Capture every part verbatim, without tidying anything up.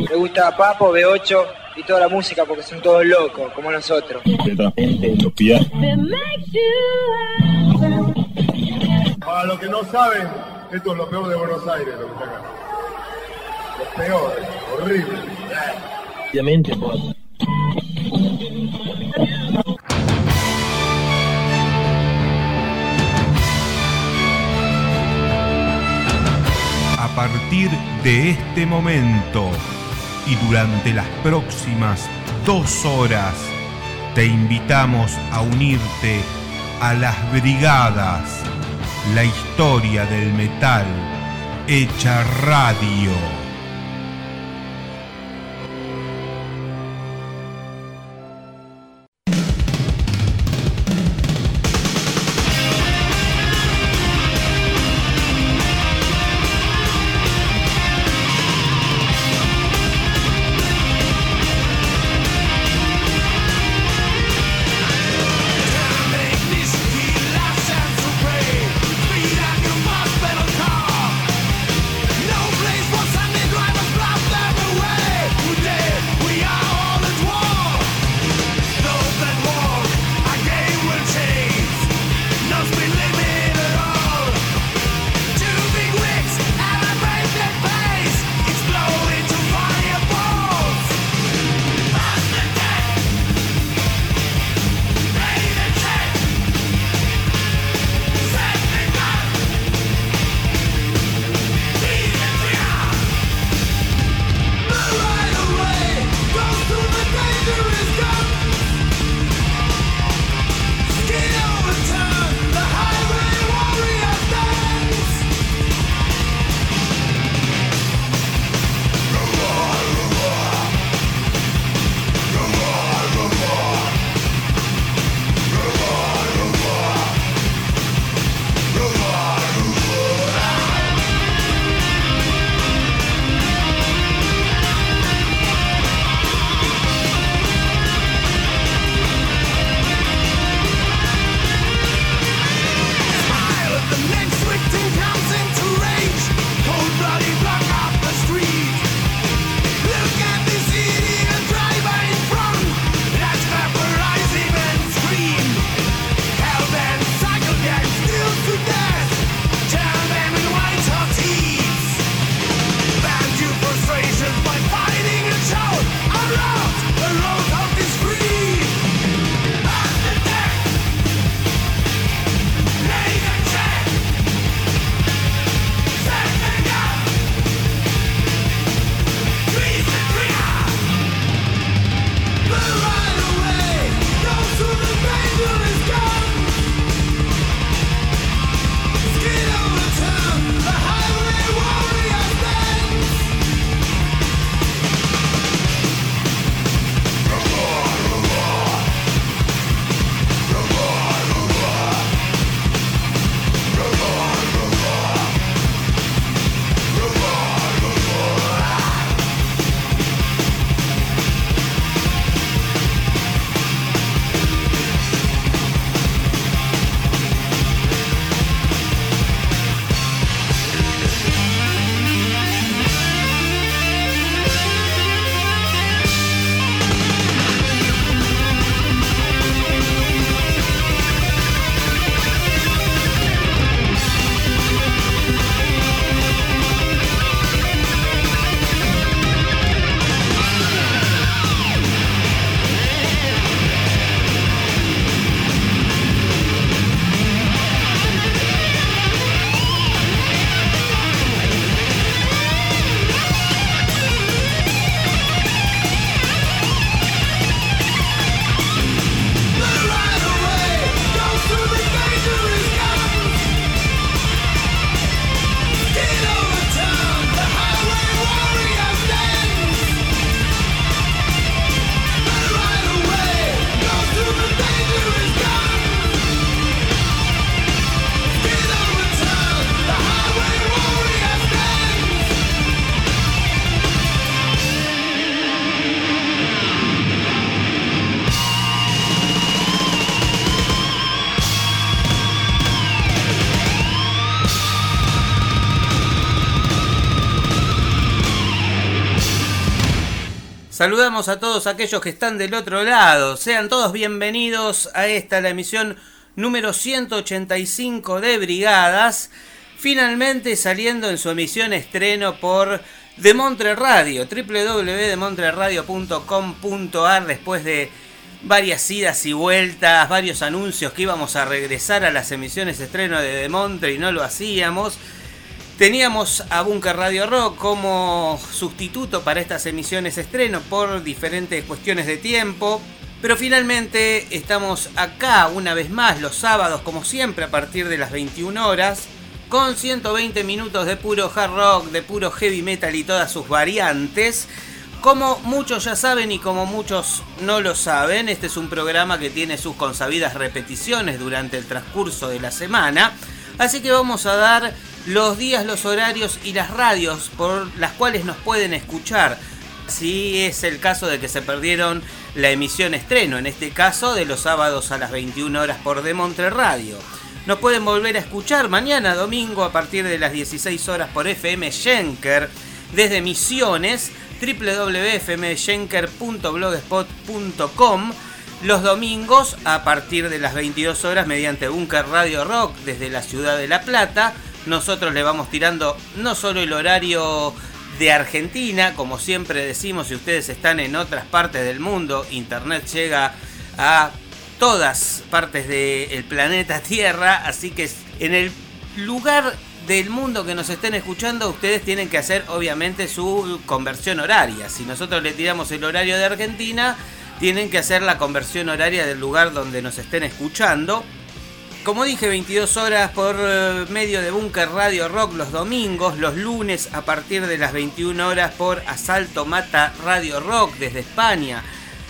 Le gusta Papo, B ocho y toda la música porque son todos locos, como nosotros. Para los que no saben, esto es lo peor de Buenos Aires, lo que está acá. Lo peor, horrible. Obviamente, pues. A partir de este momento y durante las próximas dos horas, te invitamos a unirte a las brigadas, la historia del metal hecha radio. No place for Sunday. Saludamos a todos aquellos que están del otro lado. Sean todos bienvenidos a esta, la emisión número ciento ochenta y cinco de Brigadas. Finalmente saliendo en su emisión estreno por Demontre Radio, doble u doble u doble u punto demontre radio punto com punto a r, después de varias idas y vueltas, varios anuncios que íbamos a regresar a las emisiones estreno de Demontre y no lo hacíamos. Teníamos a Bunker Radio Rock como sustituto para estas emisiones estreno por diferentes cuestiones de tiempo, pero finalmente estamos acá una vez más los sábados, como siempre, a partir de las veintiuna horas, con ciento veinte minutos de puro hard rock, de puro heavy metal y todas sus variantes. Como muchos ya saben y como muchos no lo saben, este es un programa que tiene sus consabidas repeticiones durante el transcurso de la semana, así que vamos a dar los días, los horarios y las radios por las cuales nos pueden escuchar, si es el caso de que se perdieron la emisión estreno, en este caso de los sábados a las veintiuna horas por Demontre Radio. Nos pueden volver a escuchar mañana domingo a partir de las dieciséis horas por F M Schenker desde Misiones, doble u doble u doble u punto f m schenker punto blogspot punto com. Los domingos a partir de las veintidós horas mediante Bunker Radio Rock desde la ciudad de La Plata. Nosotros le vamos tirando no solo el horario de Argentina, como siempre decimos, si ustedes están en otras partes del mundo, internet llega a todas partes del planeta Tierra, así que en el lugar del mundo que nos estén escuchando, ustedes tienen que hacer obviamente su conversión horaria. Si nosotros le tiramos el horario de Argentina, tienen que hacer la conversión horaria del lugar donde nos estén escuchando. Como dije, veintidós horas por medio de Bunker Radio Rock los domingos, los lunes a partir de las veintiuna horas por Asalto Mata Radio Rock desde España,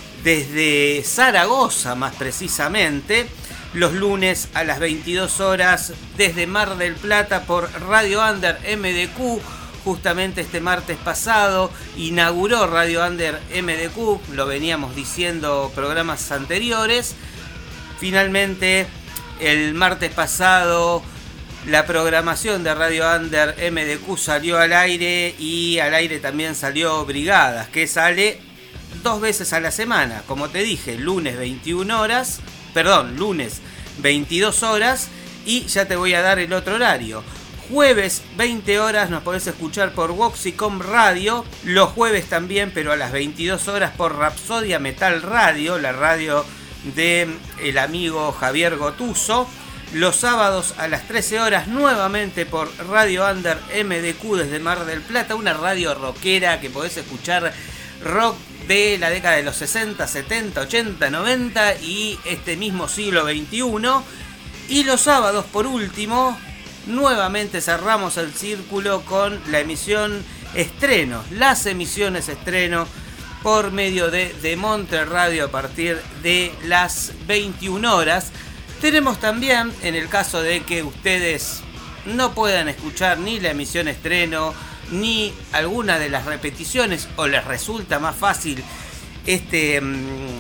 desde Zaragoza más precisamente, los lunes a las veintidós horas desde Mar del Plata por Radio Under M D Q. Justamente este martes pasado inauguró Radio Under M D Q, lo veníamos diciendo programas anteriores. Finalmente, el martes pasado la programación de Radio Under M D Q salió al aire y al aire también salió Brigadas, que sale dos veces a la semana, como te dije, lunes veintiuna horas, perdón, lunes veintidós horas y ya te voy a dar el otro horario. Jueves veinte horas nos podés escuchar por Voxicom Radio, los jueves también, pero a las veintidós horas por Rapsodia Metal Radio, la radio de el amigo Javier Gotuso. Los sábados a las trece horas nuevamente por Radio Under M D Q desde Mar del Plata, una radio rockera que podés escuchar rock de la década de los sesenta, setenta, ochenta, noventa y este mismo siglo veintiuno. Y los sábados, por último, nuevamente cerramos el círculo con la emisión estreno, las emisiones estreno por medio de Demontre Radio a partir de las veintiuna horas. Tenemos también, en el caso de que ustedes no puedan escuchar ni la emisión estreno ni alguna de las repeticiones, o les resulta más fácil este mmm,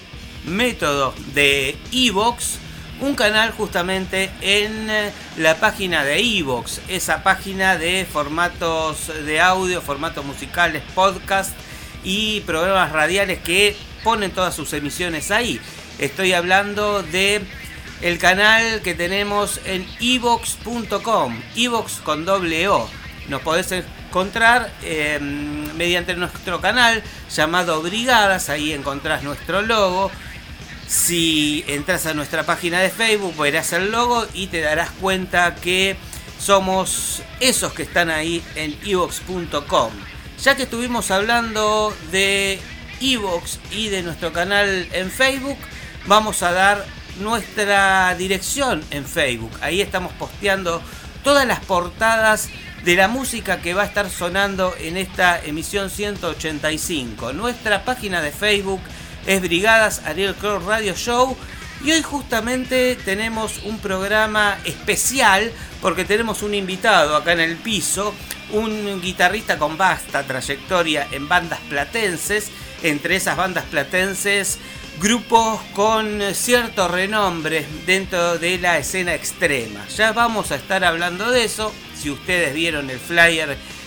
método de iVoox, un canal justamente en la página de iVoox, esa página de formatos de audio, formatos musicales, podcast y programas radiales que ponen todas sus emisiones ahí. Estoy hablando de el canal que tenemos en iVoox punto com, iVoox con doble O. Nos podés encontrar eh, mediante nuestro canal llamado Brigadas, ahí encontrás nuestro logo. Si entras a nuestra página de Facebook verás el logo y te darás cuenta que somos esos que están ahí en iVoox punto com. Ya que estuvimos hablando de iVoox y de nuestro canal en Facebook, vamos a dar nuestra dirección en Facebook. Ahí estamos posteando todas las portadas de la música que va a estar sonando en esta emisión ciento ochenta y cinco. Nuestra página de Facebook es Brigadas Ariel Crow Radio Show y hoy justamente tenemos un programa especial porque tenemos un invitado acá en el piso, un guitarrista con vasta trayectoria en bandas platenses, entre esas bandas platenses grupos con cierto renombre dentro de la escena extrema. Ya vamos a estar hablando de eso. Si ustedes vieron el flyer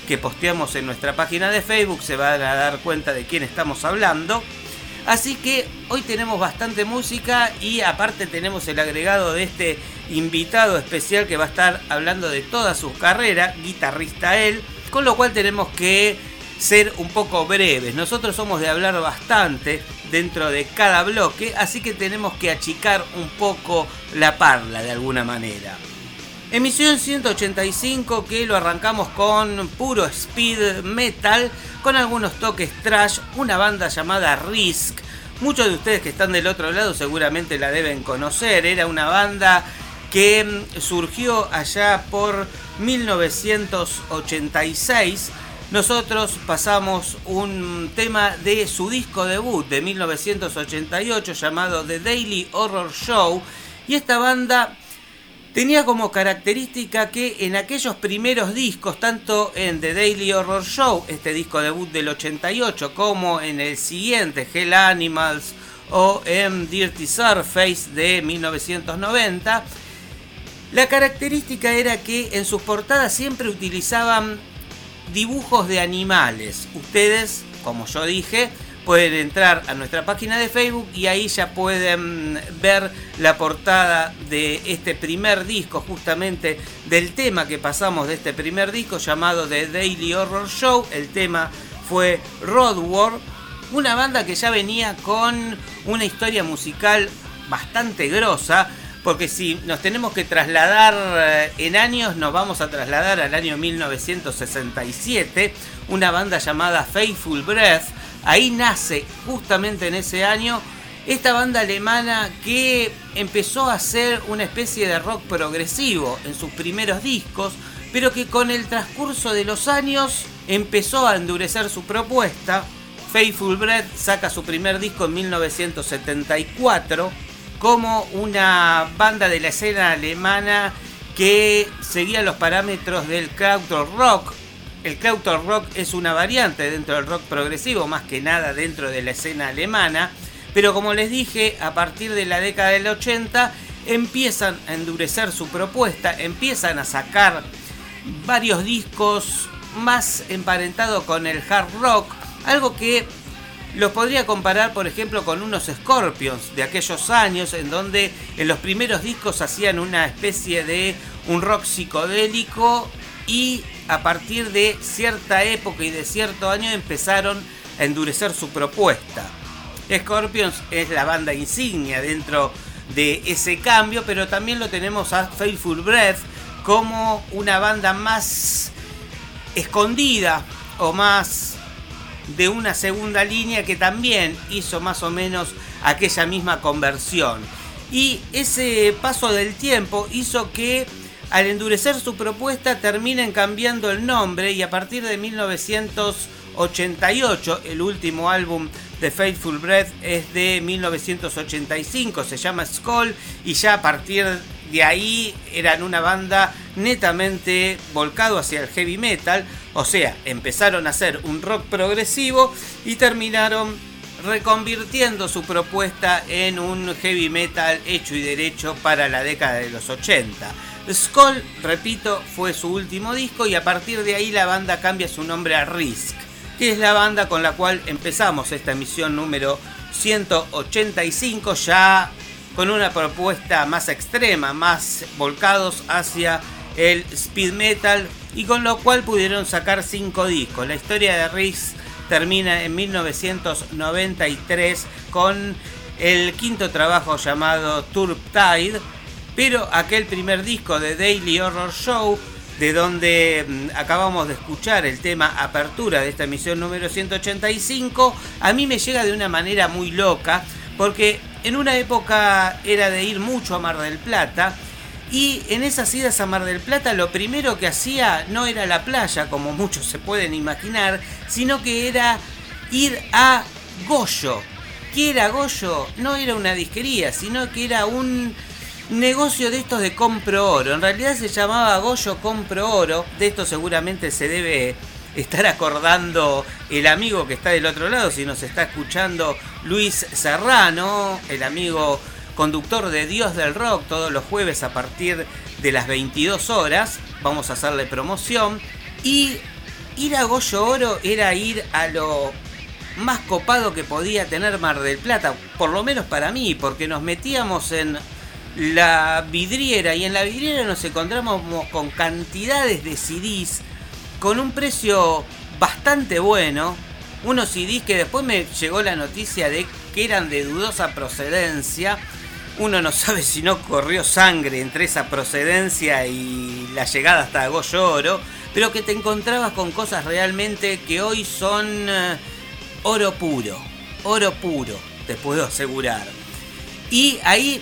que posteamos en nuestra página de Facebook, se van a dar cuenta de quién estamos hablando. Así que hoy tenemos bastante música y aparte tenemos el agregado de este invitado especial que va a estar hablando de toda su carrera, guitarrista él, con lo cual tenemos que ser un poco breves. Nosotros somos de hablar bastante dentro de cada bloque, así que tenemos que achicar un poco la parla de alguna manera. Emisión ciento ochenta y cinco, que lo arrancamos con puro speed metal, con algunos toques thrash, una banda llamada Risk. Muchos de ustedes que están del otro lado seguramente la deben conocer. Era una banda que surgió allá por mil novecientos ochenta y seis. Nosotros pasamos un tema de su disco debut de mil novecientos ochenta y ocho llamado The Daily Horror Show, y esta banda tenía como característica que en aquellos primeros discos, tanto en The Daily Horror Show, este disco debut del ochenta y ocho, como en el siguiente, Hell Animals, o en Dirty Surface de mil novecientos noventa, la característica era que en sus portadas siempre utilizaban dibujos de animales. Ustedes, como yo dije, pueden entrar a nuestra página de Facebook y ahí ya pueden ver la portada de este primer disco, justamente del tema que pasamos de este primer disco llamado The Daily Horror Show. El tema fue Road War, una banda que ya venía con una historia musical bastante grosa, porque si nos tenemos que trasladar en años, nos vamos a trasladar al año mil novecientos sesenta y siete, una banda llamada Faithful Breath. Ahí nace, justamente en ese año, esta banda alemana que empezó a hacer una especie de rock progresivo en sus primeros discos, pero que con el transcurso de los años empezó a endurecer su propuesta. Faithful Breath saca su primer disco en mil novecientos setenta y cuatro como una banda de la escena alemana que seguía los parámetros del krautrock rock. El krautrock rock es una variante dentro del rock progresivo, más que nada dentro de la escena alemana, pero como les dije, a partir de la década del ochenta empiezan a endurecer su propuesta, empiezan a sacar varios discos más emparentados con el hard rock, algo que los podría comparar, por ejemplo, con unos Scorpions de aquellos años, en donde en los primeros discos hacían una especie de un rock psicodélico y a partir de cierta época y de cierto año empezaron a endurecer su propuesta. Scorpions es la banda insignia dentro de ese cambio, pero también lo tenemos a Faithful Breath como una banda más escondida o más de una segunda línea que también hizo más o menos aquella misma conversión. Y ese paso del tiempo hizo que al endurecer su propuesta terminen cambiando el nombre, y a partir de mil novecientos ochenta y ocho, el último álbum de Faithful Breath es de mil novecientos ochenta y cinco, se llama Skull, y ya a partir de ahí eran una banda netamente volcado hacia el heavy metal, o sea, empezaron a hacer un rock progresivo y terminaron reconvirtiendo su propuesta en un heavy metal hecho y derecho para la década de los ochenta. Skull, repito, fue su último disco, y a partir de ahí la banda cambia su nombre a Risk, que es la banda con la cual empezamos esta emisión número ciento ochenta y cinco, ya con una propuesta más extrema, más volcados hacia el speed metal, y con lo cual pudieron sacar cinco discos. La historia de Risk termina en mil novecientos noventa y tres con el quinto trabajo llamado Turptide, pero aquel primer disco de Daily Horror Show, de donde mmm, acabamos de escuchar el tema apertura de esta emisión número ciento ochenta y cinco, a mí me llega de una manera muy loca, porque en una época era de ir mucho a Mar del Plata, y en esas idas a Mar del Plata lo primero que hacía no era la playa, como muchos se pueden imaginar, sino que era ir a Goyo. ¿Qué era Goyo? No era una disquería, sino que era un negocio de estos de compro oro. En realidad se llamaba Goyo Compro Oro. De esto seguramente se debe estar acordando el amigo que está del otro lado, si nos está escuchando, Luis Serrano, el amigo conductor de Dios del Rock, todos los jueves a partir de las veintidós horas. Vamos a hacerle promoción. Y ir a Goyo Oro era ir a lo más copado que podía tener Mar del Plata, por lo menos para mí, porque nos metíamos en la vidriera y en la vidriera nos encontramos con cantidades de C Ds con un precio bastante bueno, unos C Ds que después me llegó la noticia de que eran de dudosa procedencia. Uno no sabe si no corrió sangre entre esa procedencia y la llegada hasta Goyo Oro, pero que te encontrabas con cosas realmente que hoy son uh, oro puro, oro puro, te puedo asegurar. Y ahí,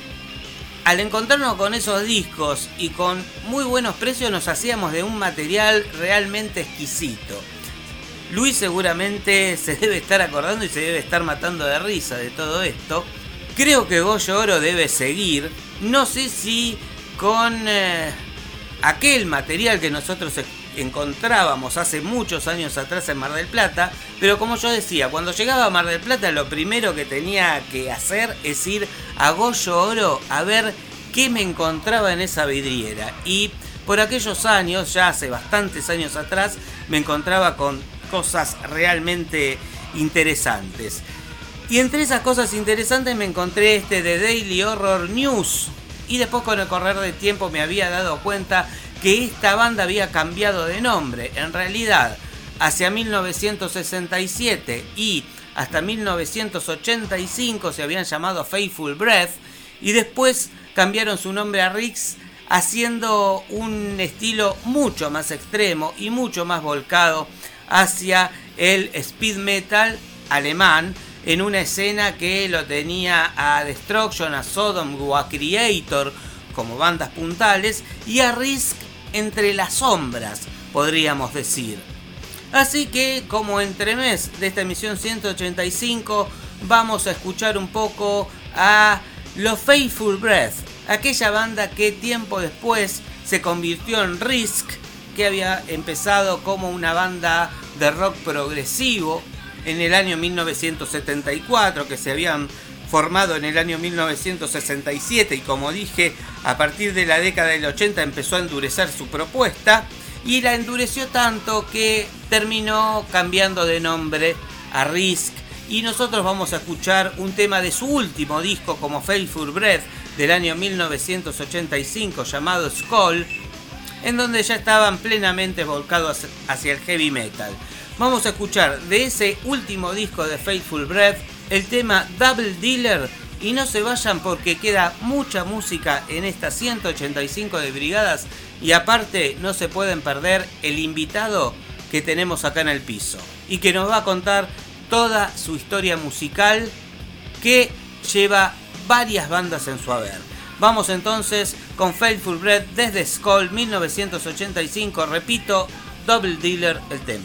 al encontrarnos con esos discos y con muy buenos precios, nos hacíamos de un material realmente exquisito. Luis seguramente se debe estar acordando y se debe estar matando de risa de todo esto. Creo que Goyo Oro debe seguir, no sé si con eh, aquel material que nosotros encontrábamos hace muchos años atrás en Mar del Plata, pero como yo decía, cuando llegaba a Mar del Plata lo primero que tenía que hacer es ir a Goyo Oro a ver qué me encontraba en esa vidriera. Y por aquellos años, ya hace bastantes años atrás, me encontraba con cosas realmente interesantes. Y entre esas cosas interesantes me encontré este de Daily Horror News. Y después, con el correr del tiempo, me había dado cuenta que esta banda había cambiado de nombre. En realidad, hacia mil novecientos sesenta y siete y hasta mil novecientos ochenta y cinco se habían llamado Faithful Breath. Y después cambiaron su nombre a Rix, haciendo un estilo mucho más extremo y mucho más volcado hacia el speed metal alemán, en una escena que lo tenía a Destruction, a Sodom o a Creator como bandas puntales, y a Risk entre las sombras, podríamos decir. Así que, como entremés de esta emisión ciento ochenta y cinco, vamos a escuchar un poco a los Faithful Breath, aquella banda que tiempo después se convirtió en Risk, que había empezado como una banda de rock progresivo en el año mil novecientos setenta y cuatro, que se habían formado en el año mil novecientos sesenta y siete, y como dije, a partir de la década del ochenta empezó a endurecer su propuesta, y la endureció tanto que terminó cambiando de nombre a Risk. Y nosotros vamos a escuchar un tema de su último disco como Faithful Breath del año mil novecientos ochenta y cinco, llamado Skull, en donde ya estaban plenamente volcados hacia el heavy metal. Vamos a escuchar de ese último disco de Faithful Breath el tema Double Dealer, y no se vayan porque queda mucha música en esta ciento ochenta y cinco de Brigadas, y aparte no se pueden perder el invitado que tenemos acá en el piso y que nos va a contar toda su historia musical, que lleva varias bandas en su haber. Vamos entonces con Faithful Breath desde Skull mil novecientos ochenta y cinco, repito, Double Dealer el tema.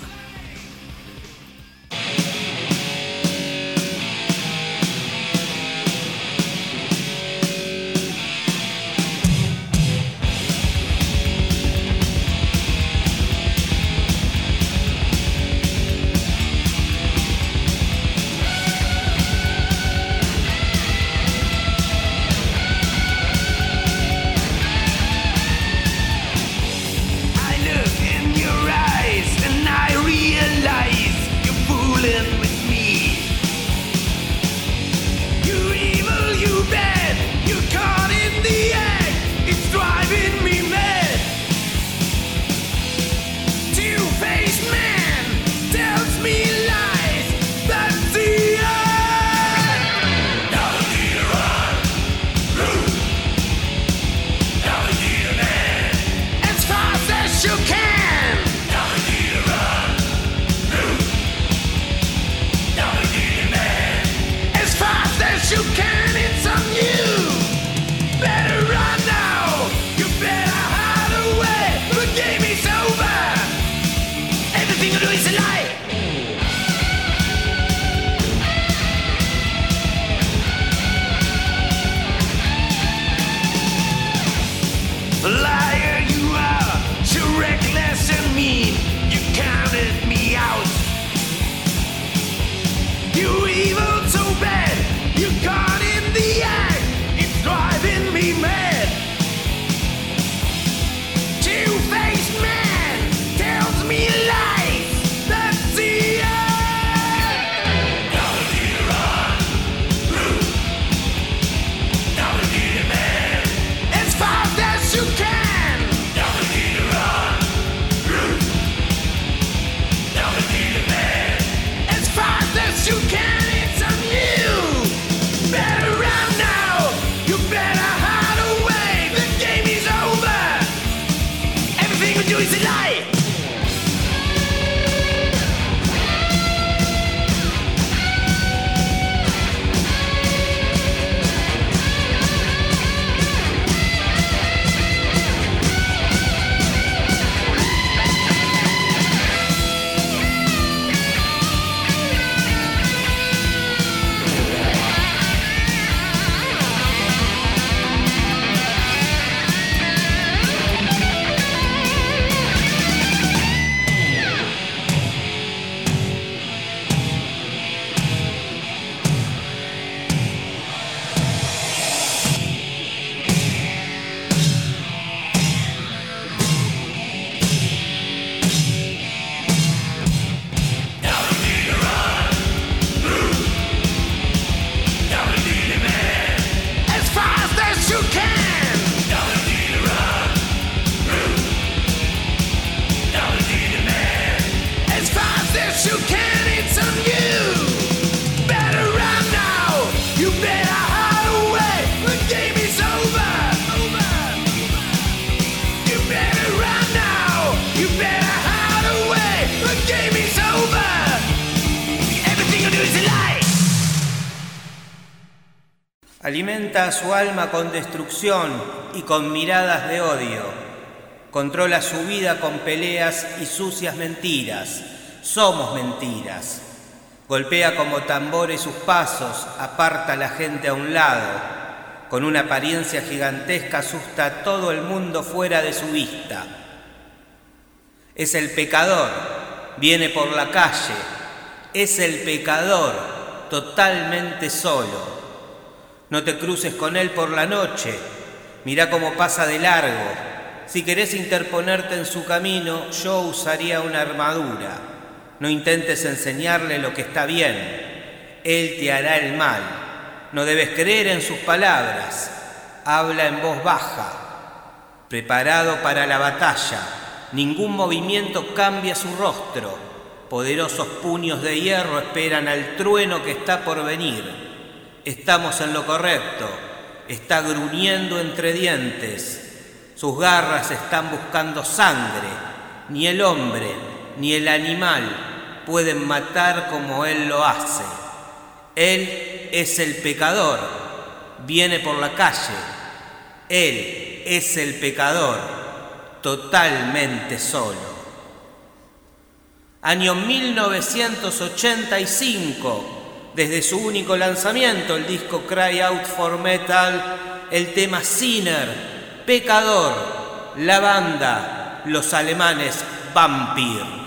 I look in your eyes and I Alimenta a su alma con destrucción y con miradas de odio. Controla su vida con peleas y sucias mentiras. Somos mentiras. Golpea como tambores sus pasos, aparta a la gente a un lado. Con una apariencia gigantesca asusta a todo el mundo fuera de su vista. Es el pecador, viene por la calle. Es el pecador, totalmente solo. No te cruces con él por la noche, mirá cómo pasa de largo. Si querés interponerte en su camino, yo usaría una armadura. No intentes enseñarle lo que está bien, él te hará el mal. No debes creer en sus palabras, habla en voz baja. Preparado para la batalla, ningún movimiento cambia su rostro. Poderosos puños de hierro esperan al trueno que está por venir. Estamos en lo correcto, está gruñendo entre dientes. Sus garras están buscando sangre. Ni el hombre ni el animal pueden matar como él lo hace. Él es el pecador, viene por la calle. Él es el pecador, totalmente solo. Año mil novecientos ochenta y cinco. Desde su único lanzamiento, el disco Cry Out for Metal, el tema Sinner, Pecador, la banda, los alemanes Vampire.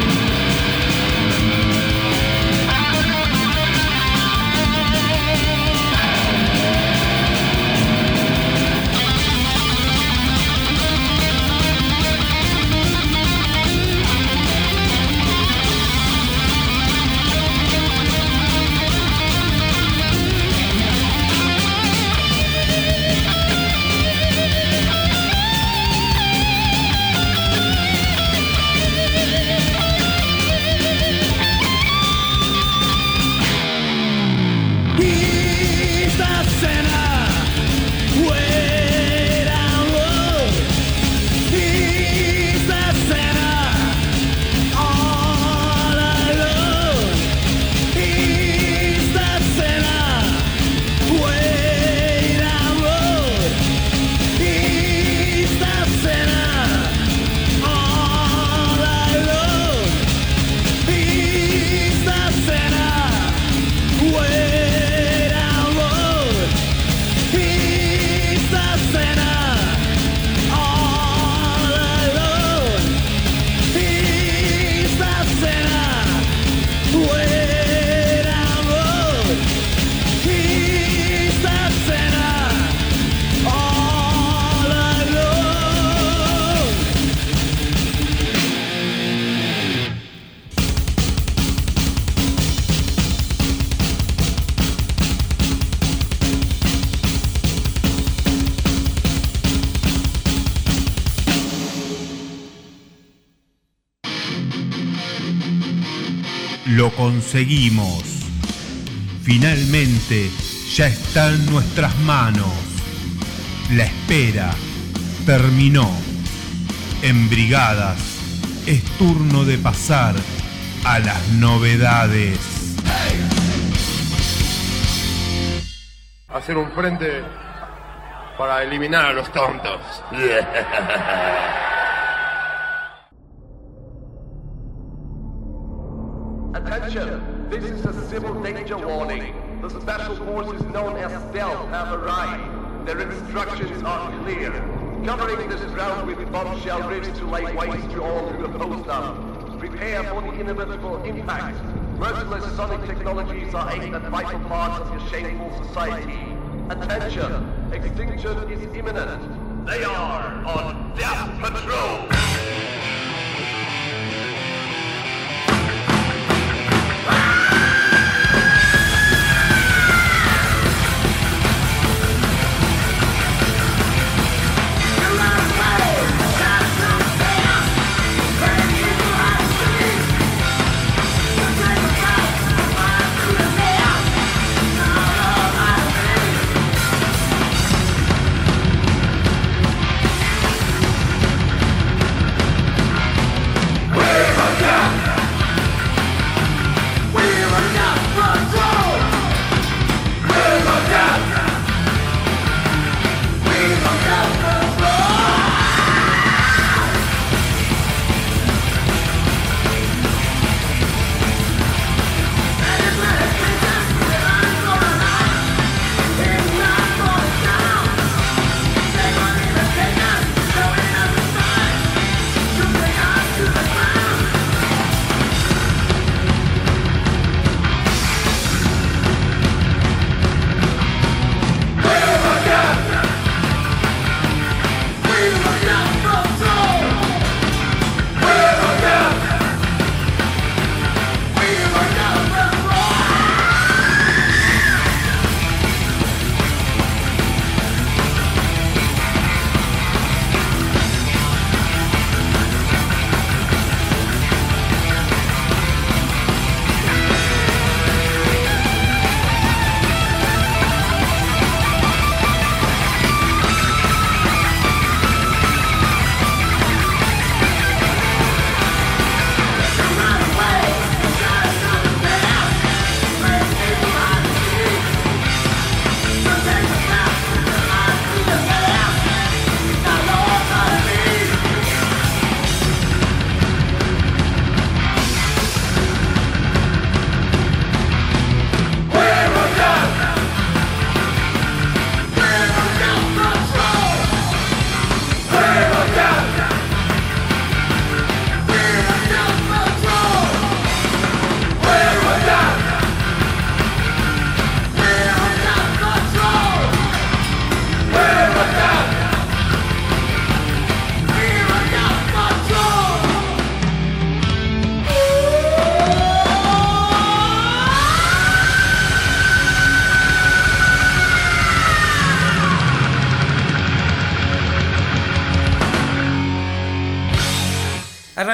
Oh, Lo conseguimos. Finalmente ya está en nuestras manos. La espera terminó. En Brigadas es turno de pasar a las novedades. Hacer un frente para eliminar a los tontos. Attention, this is a civil danger warning. The special forces known as Stealth have arrived. Their instructions are clear. Covering this ground with bombshell rifts to lay waste to all who oppose them. Prepare for the inevitable impact. Merciless sonic technologies are aimed at vital parts of your shameful society. Attention, extinction is imminent. They are on death patrol.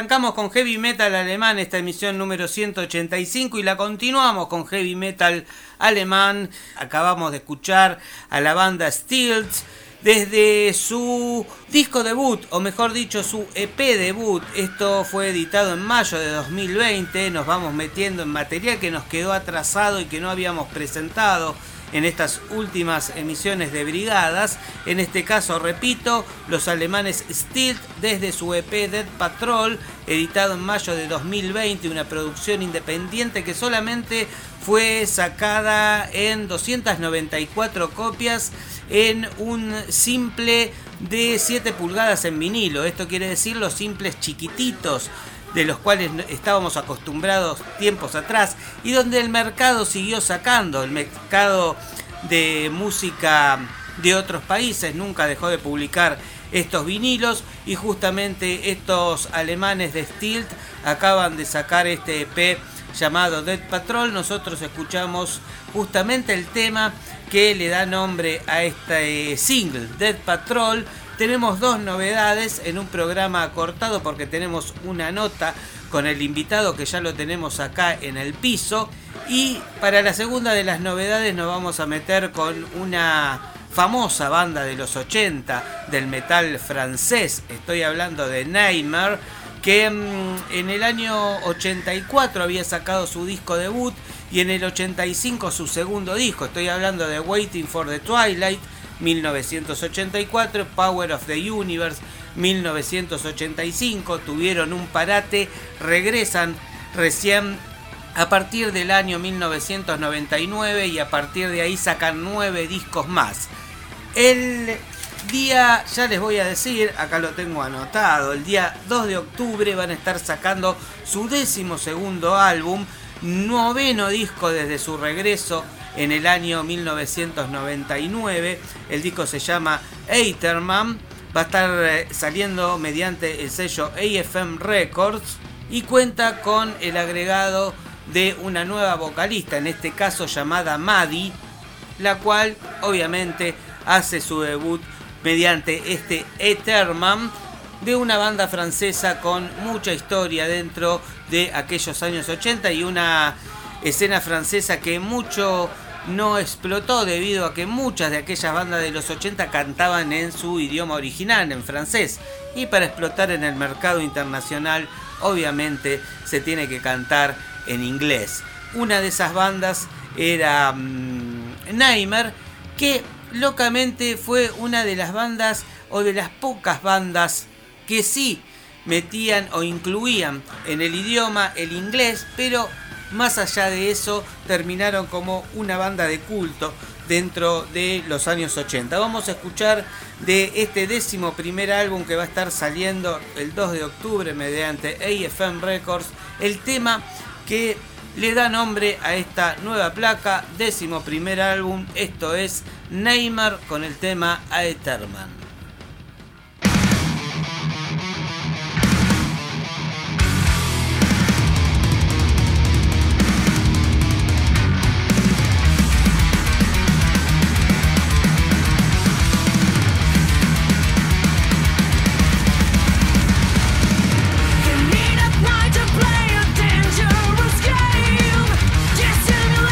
Arrancamos con heavy metal alemán, esta emisión número ciento ochenta y cinco, y la continuamos con heavy metal alemán. Acabamos de escuchar a la banda Stills desde su disco debut, o mejor dicho, su E P debut. Esto fue editado en mayo de dos mil veinte. Nos vamos metiendo en material que nos quedó atrasado y que no habíamos presentado en estas últimas emisiones de Brigadas. En este caso, repito, los alemanes Stills desde su E P Death Patrol, editado en mayo de dos mil veinte, una producción independiente que solamente fue sacada en doscientas noventa y cuatro copias en un simple de siete pulgadas en vinilo. Esto quiere decir los simples chiquititos de los cuales estábamos acostumbrados tiempos atrás, y donde el mercado siguió sacando, el mercado de música de otros países nunca dejó de publicar estos vinilos, y justamente estos alemanes de Stills acaban de sacar este E P llamado Death Patrol. Nosotros escuchamos justamente el tema que le da nombre a este single, Death Patrol. Tenemos dos novedades en un programa acortado porque tenemos una nota con el invitado que ya lo tenemos acá en el piso. Y para la segunda de las novedades nos vamos a meter con una famosa banda de los ochenta del metal francés. Estoy hablando de Neymar, que mmm, en el año ochenta y cuatro había sacado su disco debut y en el ochenta y cinco su segundo disco. Estoy hablando de Waiting for the Twilight, mil novecientos ochenta y cuatro, Power of the Universe, mil novecientos ochenta y cinco. Tuvieron un parate, regresan recién a partir del año mil novecientos noventa y nueve y a partir de ahí sacan nueve discos más. El día, ya les voy a decir, acá lo tengo anotado, el día dos de octubre van a estar sacando su décimo segundo álbum, noveno disco desde su regreso en el año mil novecientos noventa y nueve. El disco se llama Eiterman, va a estar saliendo mediante el sello A F M Records y cuenta con el agregado de una nueva vocalista, en este caso llamada Maddie, la cual obviamente hace su debut mediante este Eiterman, de una banda francesa con mucha historia dentro de aquellos años ochenta y una escena francesa que mucho no explotó debido a que muchas de aquellas bandas de los ochenta cantaban en su idioma original, en francés, y para explotar en el mercado internacional obviamente se tiene que cantar en inglés. Una de esas bandas era mmm, Neymar, que locamente fue una de las bandas o de las pocas bandas que sí metían o incluían en el idioma el inglés, pero más allá de eso terminaron como una banda de culto dentro de los años ochenta. Vamos a escuchar de este décimo primer álbum que va a estar saliendo el dos de octubre mediante A F M Records, el tema que le da nombre a esta nueva placa, décimo primer álbum. Esto es Neymar con el tema Eiterman.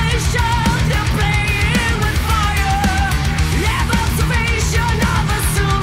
Observation of a soul.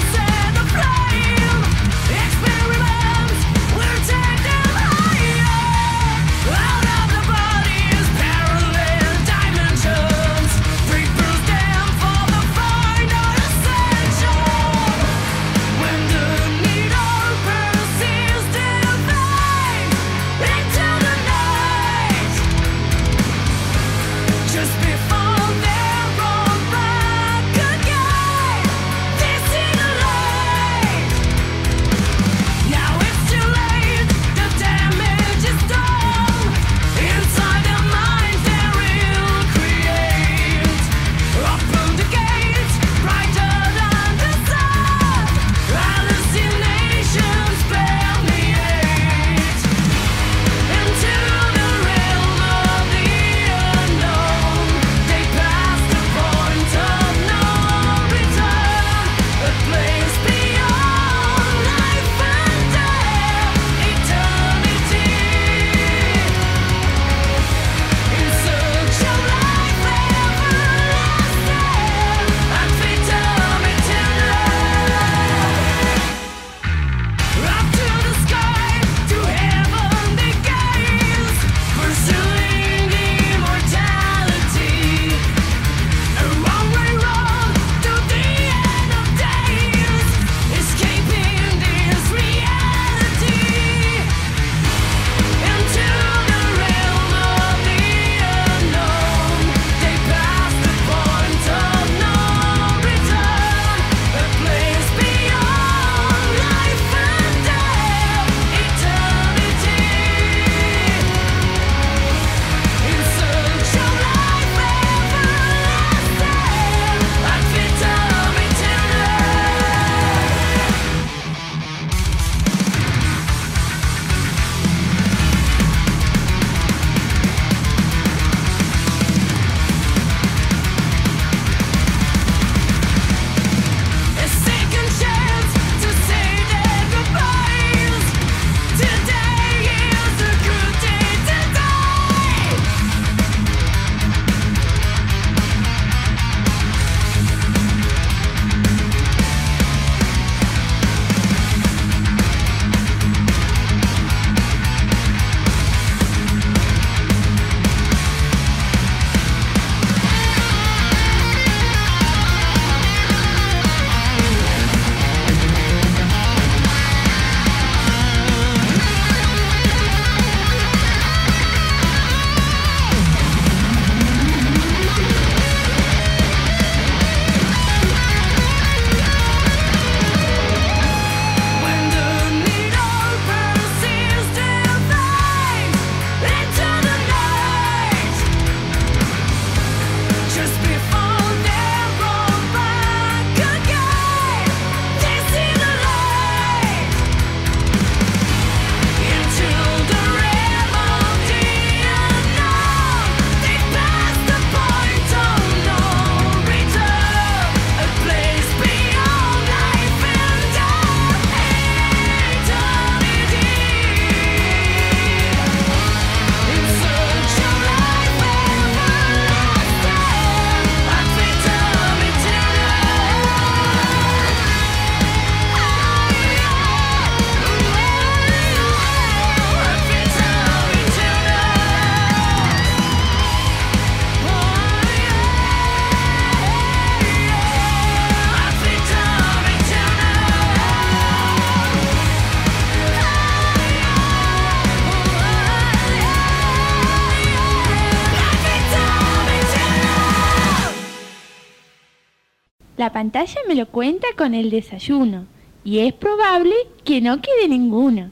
La pantalla me lo cuenta con el desayuno, y es probable que no quede ninguno.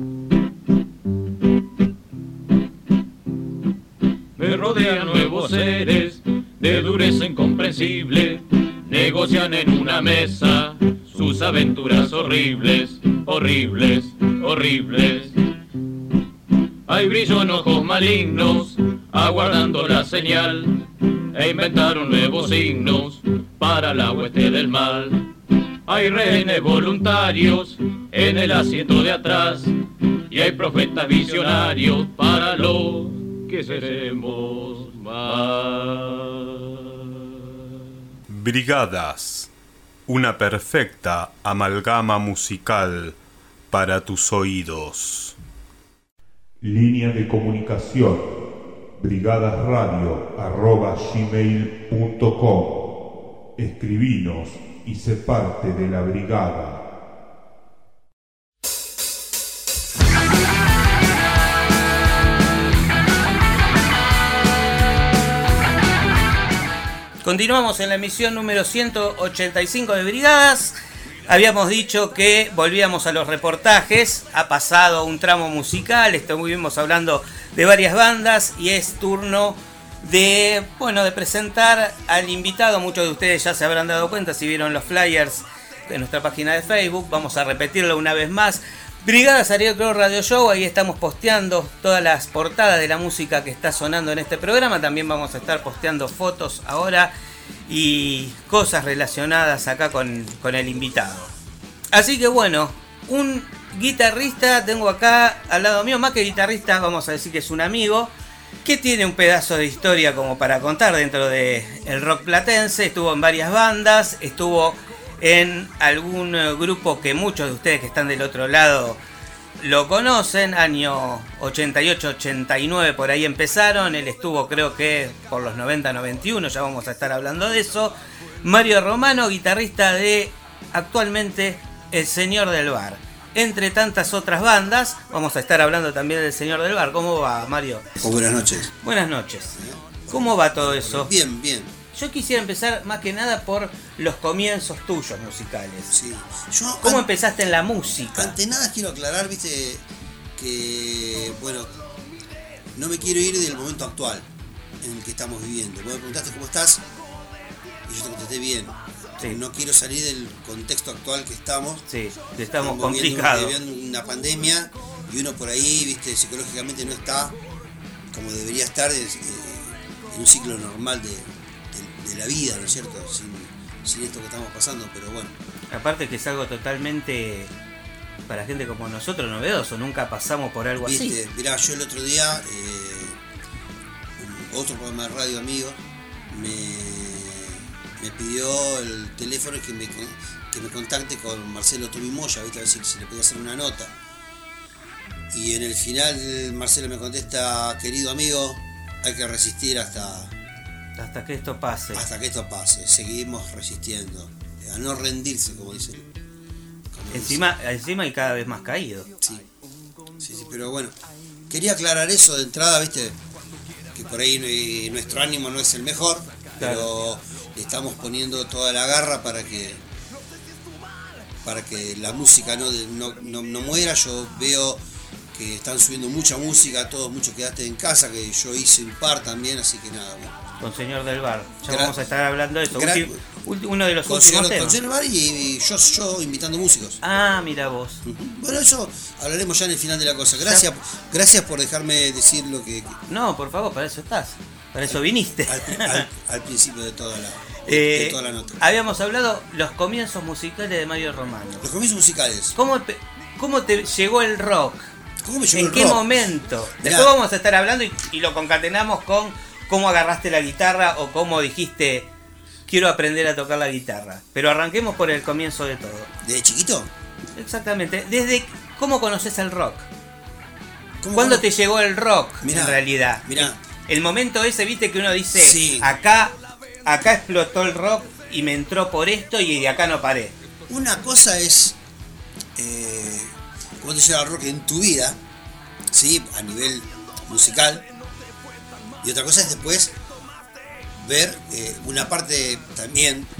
Me rodean nuevos seres de dureza incomprensible, negocian en una mesa sus aventuras horribles, horribles, horribles. Hay brillo en ojos malignos, aguardando la señal, e inventaron nuevos signos para la hueste del mal. Hay rehenes voluntarios en el asiento de atrás, y hay profetas visionarios para los que seremos más. Brigadas, una perfecta amalgama musical para tus oídos. Línea de comunicación brigadasradio arroba gmail punto com. Escribinos y sé parte de la brigada. Continuamos en la emisión número ciento ochenta y cinco de Brigadas. Habíamos dicho que volvíamos a los reportajes. Ha pasado un tramo musical. Estuvimos hablando de varias bandas y es turno de, bueno, de presentar al invitado. Muchos de ustedes ya se habrán dado cuenta si vieron los flyers de nuestra página de Facebook. Vamos a repetirlo una vez más. Brigadas Ariel Crow Radio Show. Ahí estamos posteando todas las portadas de la música que está sonando en este programa. También vamos a estar posteando fotos ahora y cosas relacionadas acá con, con el invitado. Así que bueno, un guitarrista tengo acá al lado mío, más que guitarrista, vamos a decir que es un amigo, que tiene un pedazo de historia como para contar dentro del rock platense. Estuvo en varias bandas, estuvo en algún grupo que muchos de ustedes que están del otro lado lo conocen, año ochenta y ocho ochenta y nueve por ahí empezaron. Él estuvo creo que por los noventa noventa y uno, ya vamos a estar hablando de eso. Mario Romano, guitarrista de actualmente El Señor del Bar, entre tantas otras bandas. Vamos a estar hablando también del Señor del Bar. ¿Cómo va, Mario? Oh, buenas noches. Buenas noches. ¿Cómo va todo eso? Bien, bien. Yo quisiera empezar más que nada por los comienzos tuyos musicales. Sí. Yo, ¿Cómo an- empezaste en la música? Ante nada quiero aclarar, viste, que, bueno, no me quiero ir del momento actual en el que estamos viviendo. Vos me preguntaste cómo estás y yo te contesté bien. Sí. No quiero salir del contexto actual que estamos. Sí, que estamos viviendo- complicados. viviendo una pandemia y uno por ahí, viste, psicológicamente no está como debería estar eh, en un ciclo normal de, de, de la vida, ¿no es cierto? Sin, sin esto que estamos pasando, pero bueno. Aparte que es algo totalmente, para gente como nosotros, novedoso. Nunca pasamos por algo Viste, así. mirá, yo el otro día, eh, un- otro programa de radio amigo, me, me pidió el teléfono que me, que me contacte con Marcelo Tomimoya, ¿viste? A ver si, si le podía hacer una nota. Y en el final Marcelo me contesta: querido amigo, hay que resistir hasta, Hasta que esto pase. hasta que esto pase. Seguimos resistiendo, a no rendirse, como dicen. como Encima, encima y cada vez más caído. Sí, sí, sí, pero bueno, quería aclarar eso de entrada, viste, que por ahí eh, nuestro ánimo no es el mejor, pero le estamos poniendo toda la garra para que para que la música no, no, no, no muera. Yo veo que están subiendo mucha música, todos muchos quedaste en casa, que yo hice un par también, así que nada, bueno. Con Señor del Bar. Ya Gra- vamos a estar hablando de eso. gra- Ulti- ulti- uno de los Con últimos Señor- temas. con Señor Bar y, y yo, yo invitando músicos. Ah, mira vos. Bueno, eso hablaremos ya en el final de la cosa. Gracias, gracias por dejarme decir lo que, que- No, por favor, para eso estás. Para eso viniste. al, al- al principio de toda la, Eh, de toda la nota. Habíamos hablado los comienzos musicales de Mario Romano. Los comienzos musicales. ¿Cómo, te- cómo te llegó el rock? ¿Cómo me llegó ¿En el qué rock? momento? Mirá. Después vamos a estar hablando y, y lo concatenamos con cómo agarraste la guitarra o cómo dijiste quiero aprender a tocar la guitarra. Pero arranquemos por el comienzo de todo. ¿Desde chiquito? Exactamente. Desde cómo conoces el rock. ¿Cómo ¿Cuándo cono- te llegó el rock Mirá, en realidad? mirá. El momento ese, viste, que uno dice, Sí. acá, acá explotó el rock y me entró por esto y de acá no paré. Una cosa es eh, cómo te llega el rock en tu vida, ¿sí? A nivel musical. Y otra cosa es después ver eh, una parte también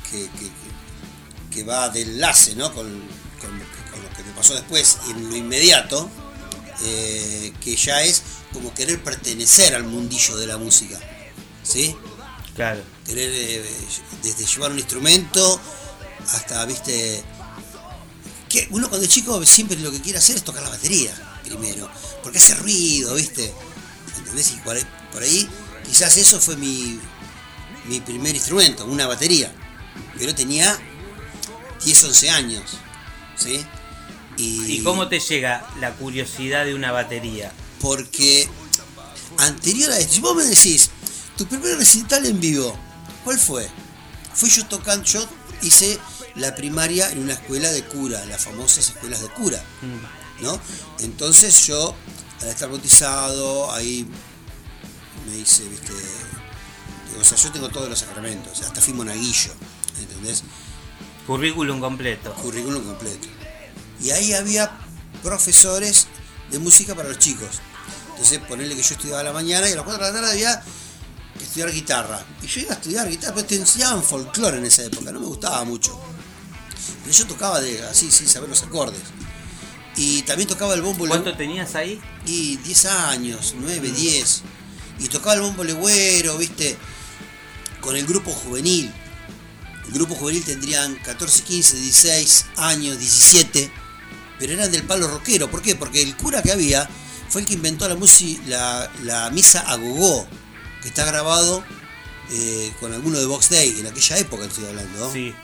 que, que, que va de enlace, ¿no? con, con, con lo que te pasó después en lo inmediato, eh, que ya es como querer pertenecer al mundillo de la música, ¿sí? Claro. Querer eh, desde llevar un instrumento hasta, viste, que uno cuando es chico siempre lo que quiere hacer es tocar la batería primero, porque hace ruido, viste, ¿entendés? Y por ahí, por ahí quizás eso fue mi, mi primer instrumento, una batería, pero tenía diez, once años, ¿sí? Y, ¿Y cómo te llega la curiosidad de una batería? Porque anterior a esto, si vos me decís, tu primer recital en vivo, ¿cuál fue? Fui yo tocando, yo hice la primaria en una escuela de cura, las famosas escuelas de cura, ¿no? Entonces yo, al estar bautizado, ahí me hice, viste, o sea, yo tengo todos los sacramentos, hasta fui monaguillo, ¿entendés? Currículum completo. Currículum completo. Y ahí había profesores de música para los chicos. Entonces, ponerle que yo estudiaba a la mañana y a las cuatro de la tarde había que estudiar guitarra. Y yo iba a estudiar guitarra, pero te enseñaban folclore en esa época, no me gustaba mucho. Pero yo tocaba de así, sin saber los acordes. Y también tocaba el bombo. ¿Cuánto tenías ahí? Y diez años, nueve, diez. Y tocaba el bombo legüero, viste, con el grupo juvenil. El grupo juvenil tendrían catorce, quince, dieciséis años, diecisiete, pero eran del palo rockero. ¿Por qué? Porque el cura que había fue el que inventó la, música, la, la misa a gogó, que está grabado eh, con alguno de Box Day, en aquella época estoy hablando, ¿no? Sí.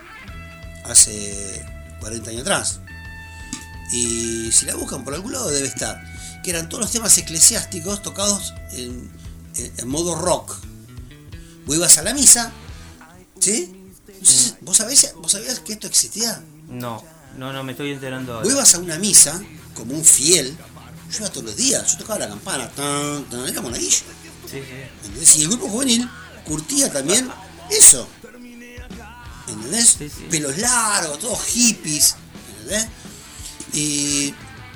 Hace cuarenta años atrás. Y si la buscan por algún lado debe estar. Que eran todos los temas eclesiásticos tocados en, en, en modo rock. Vos ibas a la misa, ¿sí? ¿Vos sabés, ¿Vos sabías que esto existía? No, no, no me estoy enterando ahora. Vos ibas a una misa como un fiel. Yo iba todos los días, yo tocaba la campana, tan, tan, era monaguillo. Sí, sí. Y el grupo juvenil curtía también eso. ¿Entendés? Sí, sí. Pelos largos, todos hippies. ¿Entendés? Y.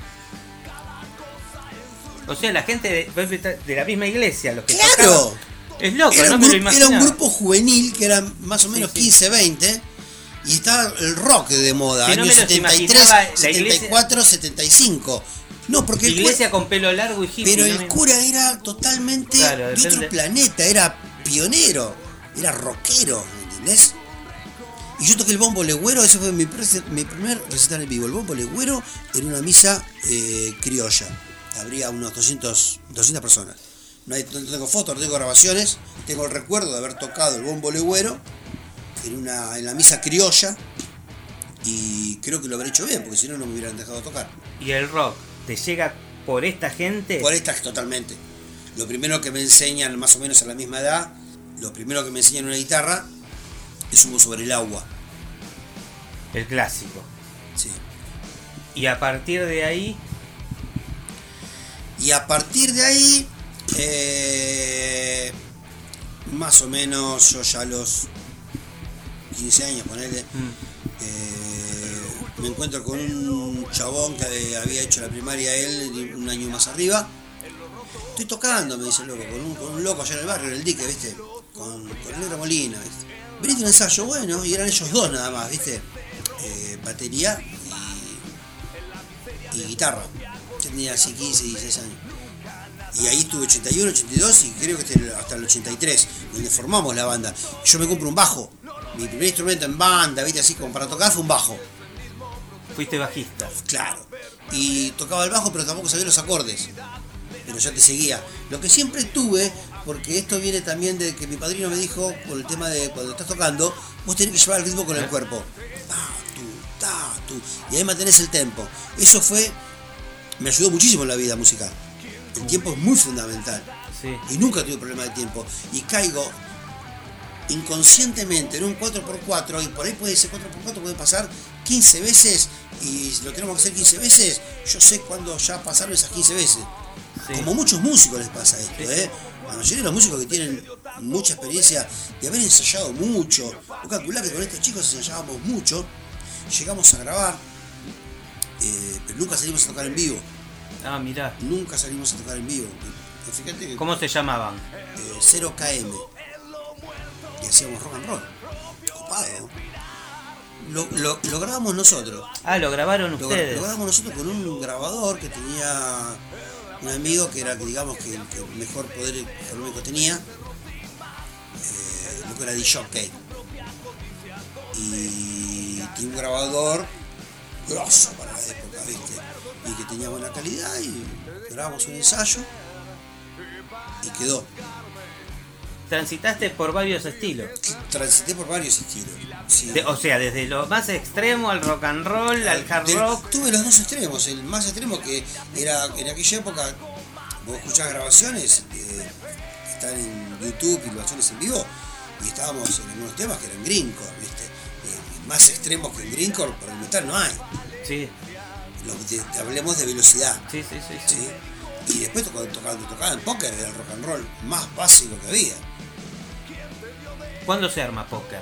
O sea, la gente de, de la misma iglesia, los que ¡claro! tocaban, es loco, era no un me lo grupo, imaginaba. Era un grupo juvenil que eran más o menos sí, sí. quince, veinte. Y estaba el rock de moda, Que no años me los setenta y tres, imaginaba la setenta y cuatro, setenta y cinco. No, porque el iglesia cura, con pelo largo y hippie. pero no el me... cura era totalmente claro, de depende... otro planeta, era pionero, era rockero, ¿entendés? Y yo toqué el bombo legüero, ese fue mi, pre- mi primer recital en vivo, el bombo legüero en una misa eh, criolla. Habría unos doscientas personas. No, hay, no tengo fotos, no tengo grabaciones, tengo el recuerdo de haber tocado el bombo legüero en, una, en la misa criolla. Y creo que lo habré hecho bien, porque si no, no me hubieran dejado tocar. ¿Y el rock te llega por esta gente? Por esta, totalmente. Lo primero que me enseñan, más o menos a la misma edad, lo primero que me enseñan una guitarra es Humo sobre el agua. El clásico. Sí. Y a partir de ahí... Y a partir de ahí, eh, más o menos, yo ya a los quince años, ponele... Mm. Eh, me encuentro con un chabón que había hecho la primaria él un año más arriba. Estoy tocando, me dice el loco, con un, con un loco allá en el barrio, en el dique, ¿viste? Con, con el Negro Molina, ¿viste? Veniste un ensayo, bueno, y eran ellos dos nada más, ¿viste? Eh, batería y, y guitarra. Yo tenía así quince, dieciséis años. Y ahí estuve ochenta y uno, ochenta y dos y creo que hasta el ochenta y tres, donde formamos la banda. Yo me compro un bajo. Mi primer instrumento en banda, ¿viste? Así como para tocar fue un bajo. Fuiste bajista. Claro. Y tocaba el bajo, pero tampoco sabía los acordes. Pero ya te seguía. Lo que siempre tuve, porque esto viene también de que mi padrino me dijo, por el tema de cuando estás tocando, vos tenés que llevar el ritmo con el cuerpo. Ta, tu, ta, tu. Y ahí mantenés el tempo. Eso fue, me ayudó muchísimo en la vida musical. El tiempo es muy fundamental. Sí. Y nunca tuve problema de tiempo. Y caigo inconscientemente en un cuatro por cuatro, y por ahí puede ser cuatro por cuatro, puede pasar quince veces, y si lo tenemos que hacer quince veces, yo sé cuándo ya pasaron esas quince veces. Sí. Como muchos músicos les pasa esto, sí. ¿eh? La mayoría de los músicos que tienen mucha experiencia de haber ensayado mucho, vos calculá que con estos chicos ensayábamos mucho, llegamos a grabar, eh, pero nunca salimos a tocar en vivo. Ah, mirá. Nunca salimos a tocar en vivo. Fíjate que, ¿cómo se llamaban? Eh, cero K M. Y hacíamos rock and roll. copado. Lo, lo, lo grabamos nosotros. Ah, lo grabaron lo, ustedes. Lo grabamos nosotros con un grabador que tenía un amigo que era, que digamos, que el que mejor poder económico tenía. Eh, lo que era D-Jockey. Y tiene un grabador grosso para la época, ¿viste? Y que tenía buena calidad y grabamos un ensayo y quedó. Transitaste por varios estilos. Transité por varios estilos. Sí. De, o sea, desde lo más extremo al rock and roll, al hard de, rock. Tuve los dos extremos. El más extremo que era en aquella época, vos escuchás grabaciones eh, que están en YouTube y grabaciones en vivo, y estábamos en algunos temas que eran grindcore, ¿viste? Eh, más extremos que el grindcore, por el metal no hay. Sí. Lo, de, hablemos de velocidad. Sí, sí, sí. sí. ¿sí? Y después cuando tocaba, tocaba en póker era el rock and roll más básico que había. ¿Cuándo se arma Póker?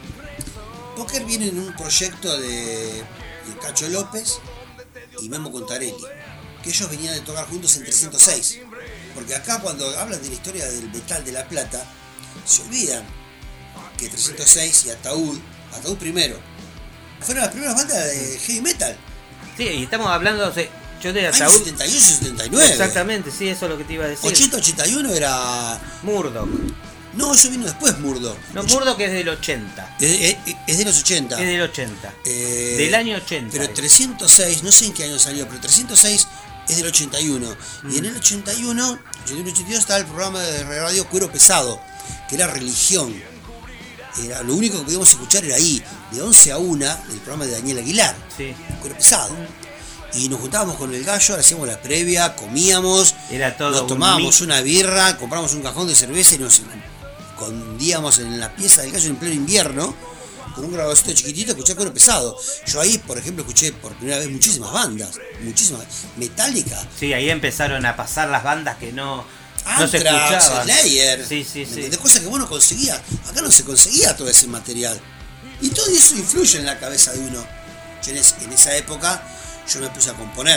Póker viene en un proyecto de, de Cacho López y Memo Contarelli, que ellos venían de tocar juntos en trescientos seis. Porque acá cuando hablan de la historia del metal de La Plata, se olvidan que trescientos seis y Ataúd, Ataúd primero, fueron las primeras bandas de heavy metal. Sí, y estamos hablando de... Yo de Ataúd. Ataúd. setenta y uno setenta y nueve. Exactamente, sí, eso es lo que te iba a decir. ochenta ochenta y uno era... Murdoch. No, eso vino después, Murdoch. No, Murdoch es del ochenta. Es, es, es de los ochenta. Es del ochenta. Eh, del año ochenta. Pero es. trescientos seis, no sé en qué año salió, pero trescientos seis es del ochenta y uno. Mm. Y en el ochenta y uno, ochenta y uno ochenta y dos estaba el programa de radio Cuero Pesado, que era religión. Era, lo único que podíamos escuchar era ahí, de once a una, el programa de Daniel Aguilar. Sí. Cuero Pesado. Mm. Y nos juntábamos con el gallo, hacíamos la previa, comíamos, era todo nos tomábamos un una birra, compramos un cajón de cerveza y nos escondíamos en la pieza del gallo en pleno invierno con un grabadorcito chiquitito, escuché Cuero Pesado. Yo ahí, por ejemplo, escuché por primera vez muchísimas bandas, muchísimas, Metallica. Sí, ahí empezaron a pasar las bandas que no, Anthrax, no se escuchaban. Slayer, sí, sí, sí. de cosas que vos no conseguías. Acá no se conseguía todo ese material. Y todo eso influye en la cabeza de uno. Yo en, es, en esa época yo me puse a componer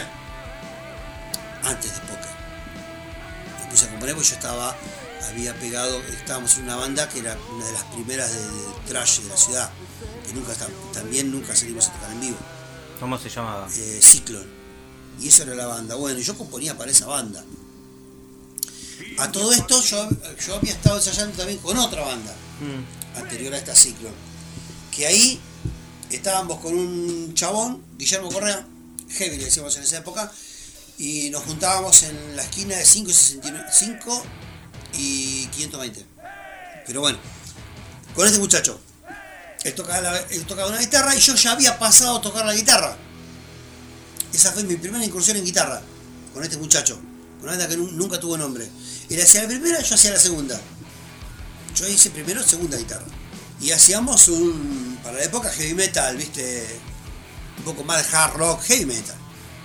antes de Póker. Me puse a componer porque yo estaba había pegado, estábamos en una banda que era una de las primeras de, de thrash de la ciudad, que nunca también nunca salimos a tocar en vivo. ¿Cómo se llamaba? Eh, Ciclón. Y esa era la banda. Bueno, yo componía para esa banda. A todo esto yo, yo había estado ensayando también con otra banda mm. anterior a esta Ciclón, que ahí estábamos con un chabón, Guillermo Correa, heavy le decíamos en esa época, y nos juntábamos en la esquina de cinco y sesenta y nueve, cinco y quinientos veinte. Pero bueno, con este muchacho, él tocaba, la, él tocaba una guitarra y yo ya había pasado a tocar la guitarra. Esa fue mi primera incursión en guitarra, con este muchacho, con una banda que nunca tuvo nombre. Él hacía la primera, yo hacía la segunda. Yo hice primero, segunda guitarra. Y hacíamos un, para la época, heavy metal, viste, un poco más de hard rock, heavy metal.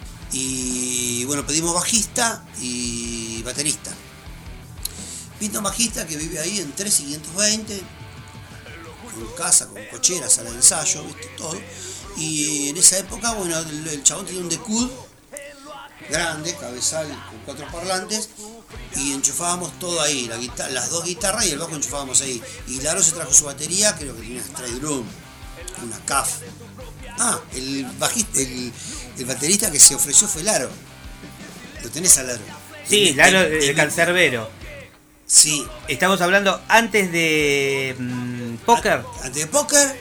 Y bueno, pedimos bajista y baterista. Pinto un bajista que vive ahí en tres y quinientos veinte, con casa, con cochera, sala de ensayo, viste, todo. Y en esa época, bueno, el, el chabón tenía un Decoud grande, cabezal, con cuatro parlantes, y enchufábamos todo ahí, la guitarra, las dos guitarras y el bajo enchufábamos ahí. Y Laro se trajo su batería, creo que tenía una Stride Drum, una C A F. Ah, el bajista, el, el baterista que se ofreció fue Laro. Lo tenés a Laro. Sí, el, Laro, el, el, el cancerbero. Sí. Estamos hablando antes de mmm, Póker. Antes de Póker,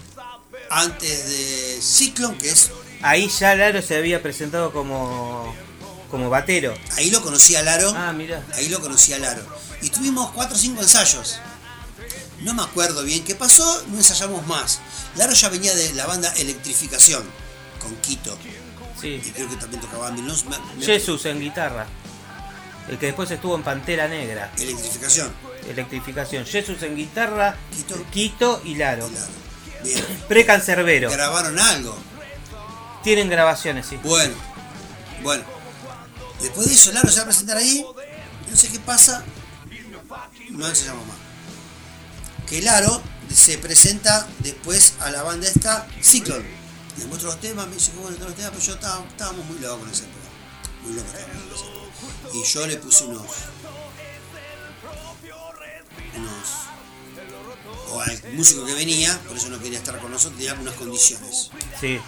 antes de Ciclón, que es... Ahí ya Laro se había presentado como, como batero. Ahí lo conocí a Laro. Ah, mira. Ahí lo conocí a Laro. Y tuvimos cuatro o cinco ensayos. No me acuerdo bien qué pasó, no ensayamos más. Laro ya venía de la banda Electrificación, con Quito. Sí. Y creo que también tocaba Mil. Jesús en guitarra. El que después estuvo en Pantera Negra. Electrificación. Electrificación. Jesús en guitarra, Quito, Quito y Laro. Y Laro. Bien. Pre-cancerbero. ¿Grabaron algo? Tienen grabaciones, sí. Bueno, bueno. Después de eso, Laro se va a presentar ahí. No sé qué pasa. No ensayamos más. Que Laro se presenta después a la banda esta, Ciclón. Le muestro los temas, me dice que bueno, todos los temas, pero yo estaba, estábamos muy locos en esa época. Muy locos estábamos en esa época. Y yo le puse unos unos o al músico que venía, por eso no quería estar con nosotros, tenía algunas condiciones. Sí.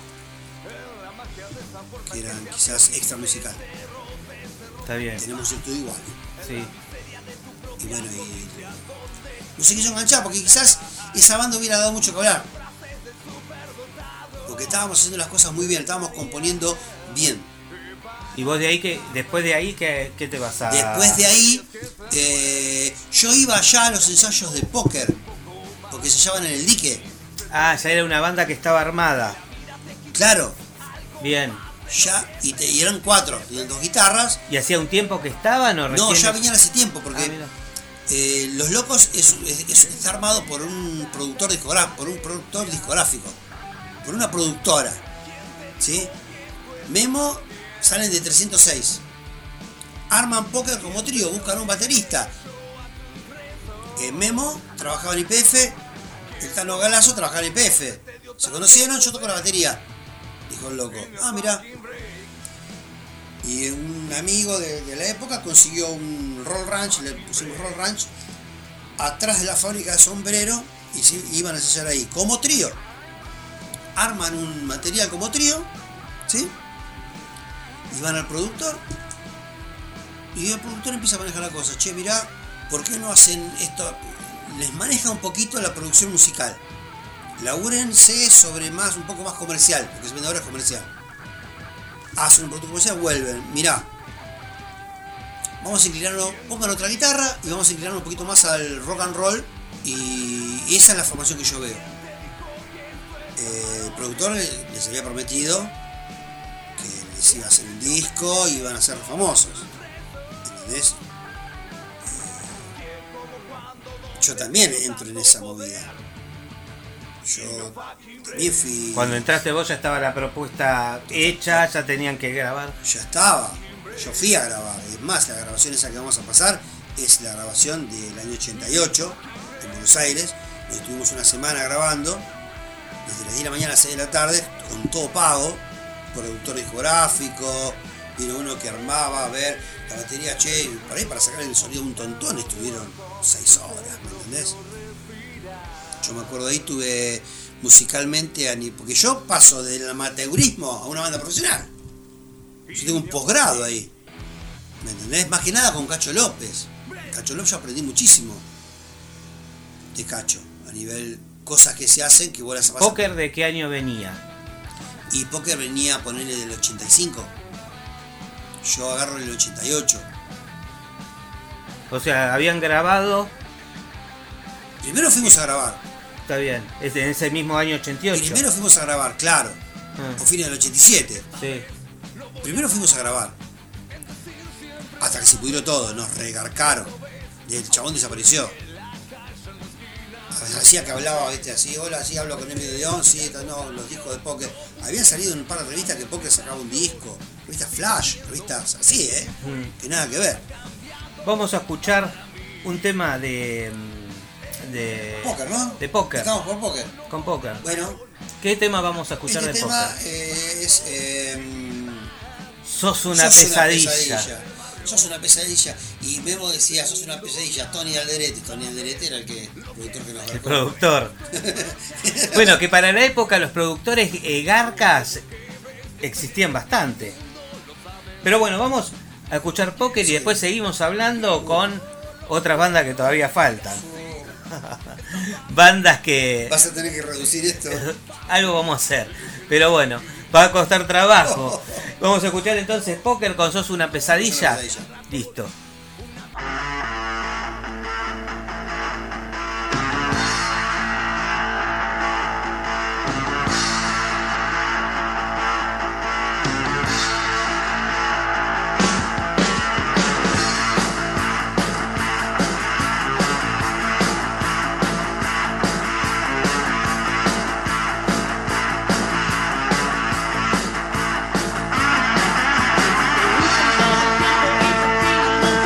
Que eran quizás extra musical. Está bien. Tenemos esto igual. Sí. Y bueno, y no se quiso enganchar porque quizás esa banda hubiera dado mucho que hablar. Porque estábamos haciendo las cosas muy bien, estábamos componiendo bien. ¿Y vos de ahí que después de ahí qué, qué te vas a...? Después de ahí, eh, yo iba allá a los ensayos de póker, porque se llaman en el dique. Ah, ya era una banda que estaba armada. Claro. Bien. Ya, y, te, y eran cuatro, tenían dos guitarras. ¿Y hacía un tiempo que estaban o recién? No, ya venían hace tiempo, porque ah, eh, Los Locos es, es, es, está armado por un productor discográfico, por un productor discográfico, por una productora, ¿sí? Memo salen de trescientos seis, arman póker como trío, buscan un baterista. Eh, Memo trabajaba en I P F, el Tano Galazo trabajaba en I P F. Se conocieron, yo toco la batería. Dijo el loco, ah, mirá. Y un amigo de, de la época consiguió un roll ranch, le pusimos roll ranch, atrás de la fábrica de sombrero, y se iban a ensayar ahí, como trío. Arman un material como trío, ¿sí? Y van al productor, y el productor empieza a manejar la cosa. Che, mirá, ¿por qué no hacen esto? Les maneja un poquito la producción musical. Labúrense sobre más, un poco más comercial, porque se vende ahora es comercial. Hacen un producto comercial, vuelven. Mirá, vamos a inclinarnos, pongan otra guitarra y vamos a inclinarnos un poquito más al rock and roll. Y esa es la formación que yo veo. Eh, el productor les había prometido que les iba a hacer un disco y iban a ser famosos. ¿Entendés? Eh, yo también entro en esa movida. Yo también fui... Cuando entraste vos ya estaba la propuesta hecha, ya tenían que grabar. Ya estaba, yo fui a grabar. Es más, la grabación esa que vamos a pasar es la grabación del año ochenta y ocho en Buenos Aires. Estuvimos una semana grabando, desde las diez de la mañana a las seis de la tarde, con todo pago, productor discográfico, vino uno que armaba, a ver, la batería, che, por ahí para sacar el sonido de un tontón estuvieron seis horas, ¿me entendés? Yo me acuerdo ahí, tuve musicalmente, porque yo paso del amateurismo a una banda profesional. Yo tengo un posgrado ahí, ¿me entendés? Más que nada con Cacho López. Cacho López yo aprendí muchísimo de Cacho, a nivel cosas que se hacen que vos las pasas. ¿Póker de qué año venía? Y Póker venía a ponerle del ochenta y cinco. Yo agarro el ochenta y ocho. O sea, habían grabado... Primero fuimos a grabar. Está bien, es en ese mismo año ochenta y ocho. Primero fuimos a grabar, claro. Ah. O fines del ochenta y siete. Sí. Primero fuimos a grabar. Hasta que se pudrió todo, nos regarcaron. El chabón desapareció. Hacía que hablaba, viste, así, hola, sí, hablo con Emilio Dion, sí, no, los discos de Póker. Habían salido en un par de revistas que Póker sacaba un disco. Revistas Flash, revistas así, ¿eh? Mm. Que nada que ver. Vamos a escuchar un tema de... de Póker, ¿no? De Póker. Estamos por Póker. Con Póker. Bueno. ¿Qué tema vamos a escuchar este de tema, Póker? Eh, es... Eh, sos una sos pesadilla. Una pesadilla. Sos una pesadilla. Y Memo decía, sos una pesadilla. Tony Alderete. Tony Alderete era el que... El productor que nos El productor. Bueno, que para la época los productores eh, garcas existían bastante. Pero bueno, vamos a escuchar Póker y después seguimos hablando con otras bandas que todavía faltan. Bandas que... Vas a tener que reducir esto. Algo vamos a hacer. Pero bueno, va a costar trabajo. Vamos a escuchar entonces Póker con Sos una pesadilla. Sos una pesadilla. Listo. Thank you.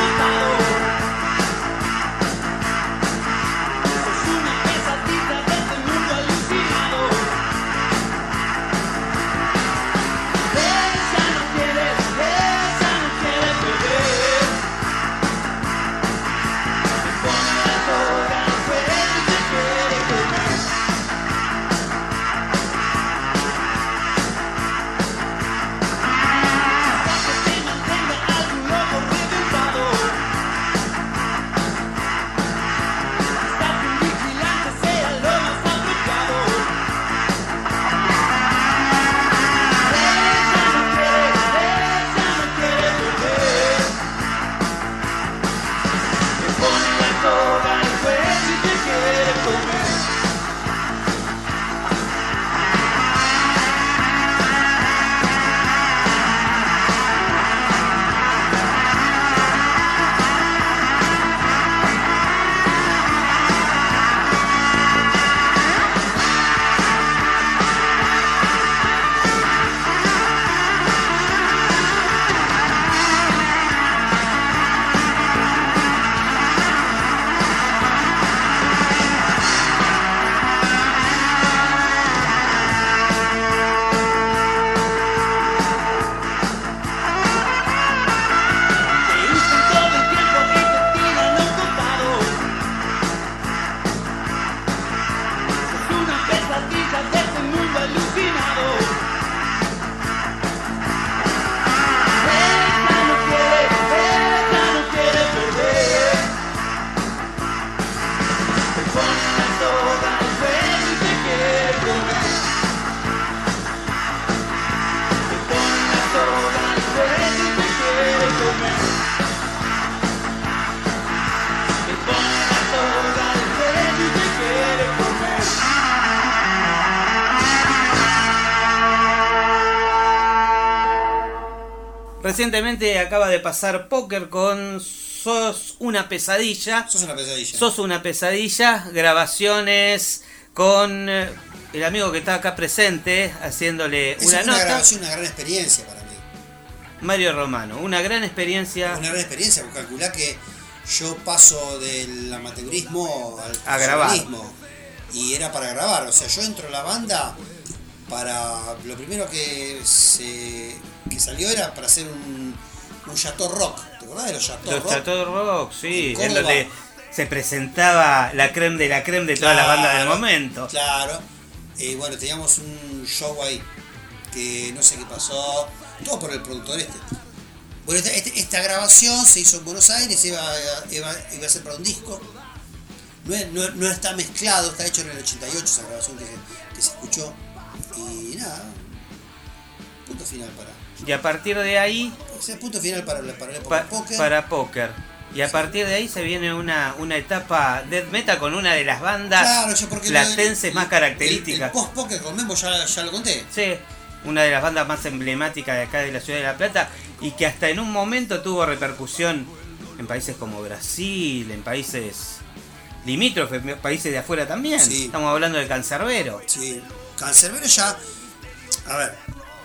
Recientemente acaba de pasar Poker con Sos una pesadilla. Sos una pesadilla. Sos una pesadilla. Grabaciones con el amigo que está acá presente, haciéndole es una, una nota. grabación, una gran experiencia para mí. Mario Romano, una gran experiencia. Una gran experiencia, porque calculá que yo paso del amateurismo al a grabar. Y era para grabar, o sea, yo entro a la banda para... Lo primero que se que salió era para hacer un, un Chateau Rock. ¿Te acordás de los Chateau Los Rock? Chateau Rock, sí, En en Córdoba. donde se presentaba la creme de la creme de todas las Claro, bandas del momento. Claro. Y eh, bueno, teníamos un show ahí que no sé qué pasó. Todo por el productor este. Bueno, esta, esta, esta grabación se hizo en Buenos Aires, iba, iba, iba a ser para un disco. No, es, no, no está mezclado, está hecho en el ochenta y ocho esa grabación que, que se escuchó. Y nada, punto final para... Y a partir de ahí... O sea, punto final para, para la época pa, Poker. Para Poker. Y a partir de ahí se viene una, una etapa death metal con una de las bandas claro, yo porque platenses el, más características. El, el post-Poker con Membo ya, ya lo conté. Sí, una de las bandas más emblemáticas de acá de la ciudad de La Plata y que hasta en un momento tuvo repercusión en países como Brasil, en países limítrofes, países de afuera también. Sí. Estamos hablando de Cancerbero. Sí, Cancerbero ya... A ver,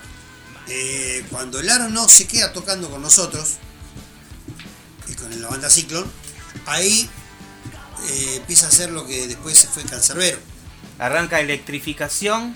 eh, cuando el Aro no se queda tocando con nosotros, y con la banda Ciclón, ahí eh, empieza a hacer lo que después se fue Cancerbero. Arranca Electrificación.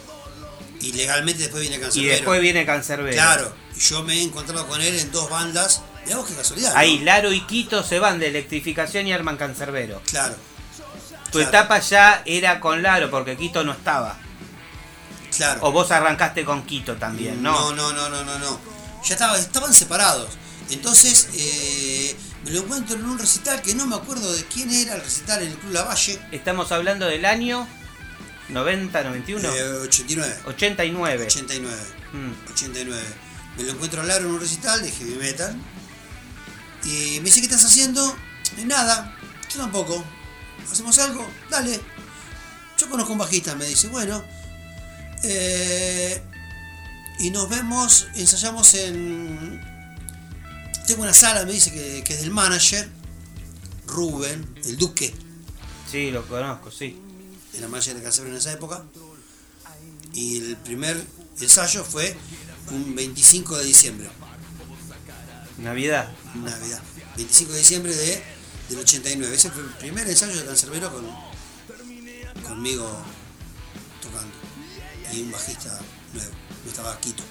Y legalmente después viene Cancerbero. Y después viene Cancerbero. Claro, y yo me he encontrado con él en dos bandas. Mirá vos qué casualidad, ¿no? Ahí Laro y Quito se van de Electrificación y arman Cancerbero. Claro. Tu claro. etapa ya era con Laro porque Quito no estaba. Claro. O vos arrancaste con Quito también, ¿no? No, no, no, no, no, no. Ya estaba, estaban separados. Entonces eh, me lo encuentro en un recital que no me acuerdo de quién era el recital en el Club Lavalle. Estamos hablando del año noventa, noventa y uno. Eh, ochenta y nueve. ochenta y nueve. ochenta y nueve. Mm. ochenta y nueve. Me lo encuentro a Laro en un recital de heavy metal. Y me dice, ¿qué estás haciendo? Y nada, yo tampoco. ¿Hacemos algo? Dale. Yo conozco un bajista, me dice, bueno. Eh, y nos vemos, ensayamos en... Tengo una sala, me dice, que, que es del manager, Rubén, el Duque. Sí, lo conozco, sí. Era manager de Cancerbero en esa época. Y el primer ensayo fue un veinticinco de diciembre. Navidad. Navidad. veinticinco de diciembre de, del ochenta y nueve. Ese fue el primer ensayo de Cancerbero con, conmigo tocando. Y un bajista nuevo. No estaba Quito.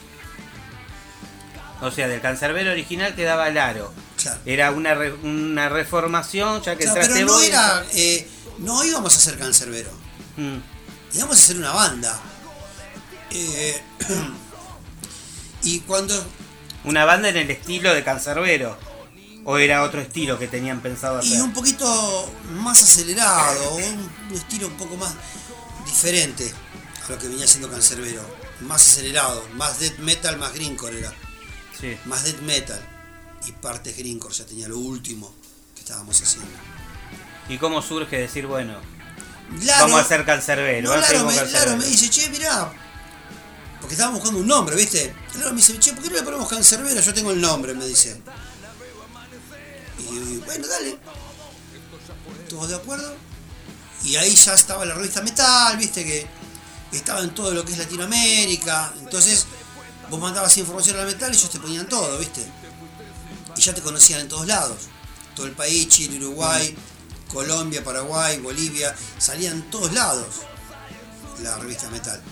O sea, del Cancerbero original quedaba Laro. Claro. Era una, re, una reformación, ya que Claro, entraste pero no vos. era... Eh, no íbamos a hacer Cancerbero. Mm. Íbamos a hacer una banda. Eh, y cuando... Una banda en el estilo de Cancerbero. ¿O era otro estilo que tenían pensado hacer? Y un poquito más acelerado, un, un estilo un poco más diferente a lo que venía haciendo Cancerbero. Más acelerado, más death metal, más grindcore era. Sí. Más death metal. Y partes grindcore, ya tenía lo último que estábamos haciendo. ¿Y cómo surge decir, bueno, Laro, vamos a hacer Cancerbero? no, Laro, me, Cancerbero. Laro me dice, che, mirá, porque estábamos buscando un nombre, ¿viste? Laro me dice, che, ¿por qué no le ponemos Cancerbero? Yo tengo el nombre, me dice. Y bueno, dale. ¿Todos de acuerdo? Y ahí ya estaba la revista Metal, ¿viste? Que estaba en todo lo que es Latinoamérica. Entonces, vos mandabas información a la Metal y ellos te ponían todo, ¿viste? Y ya te conocían en todos lados. Todo el país, Chile, Uruguay, Colombia, Paraguay, Bolivia. Salían en todos lados la revista Metal.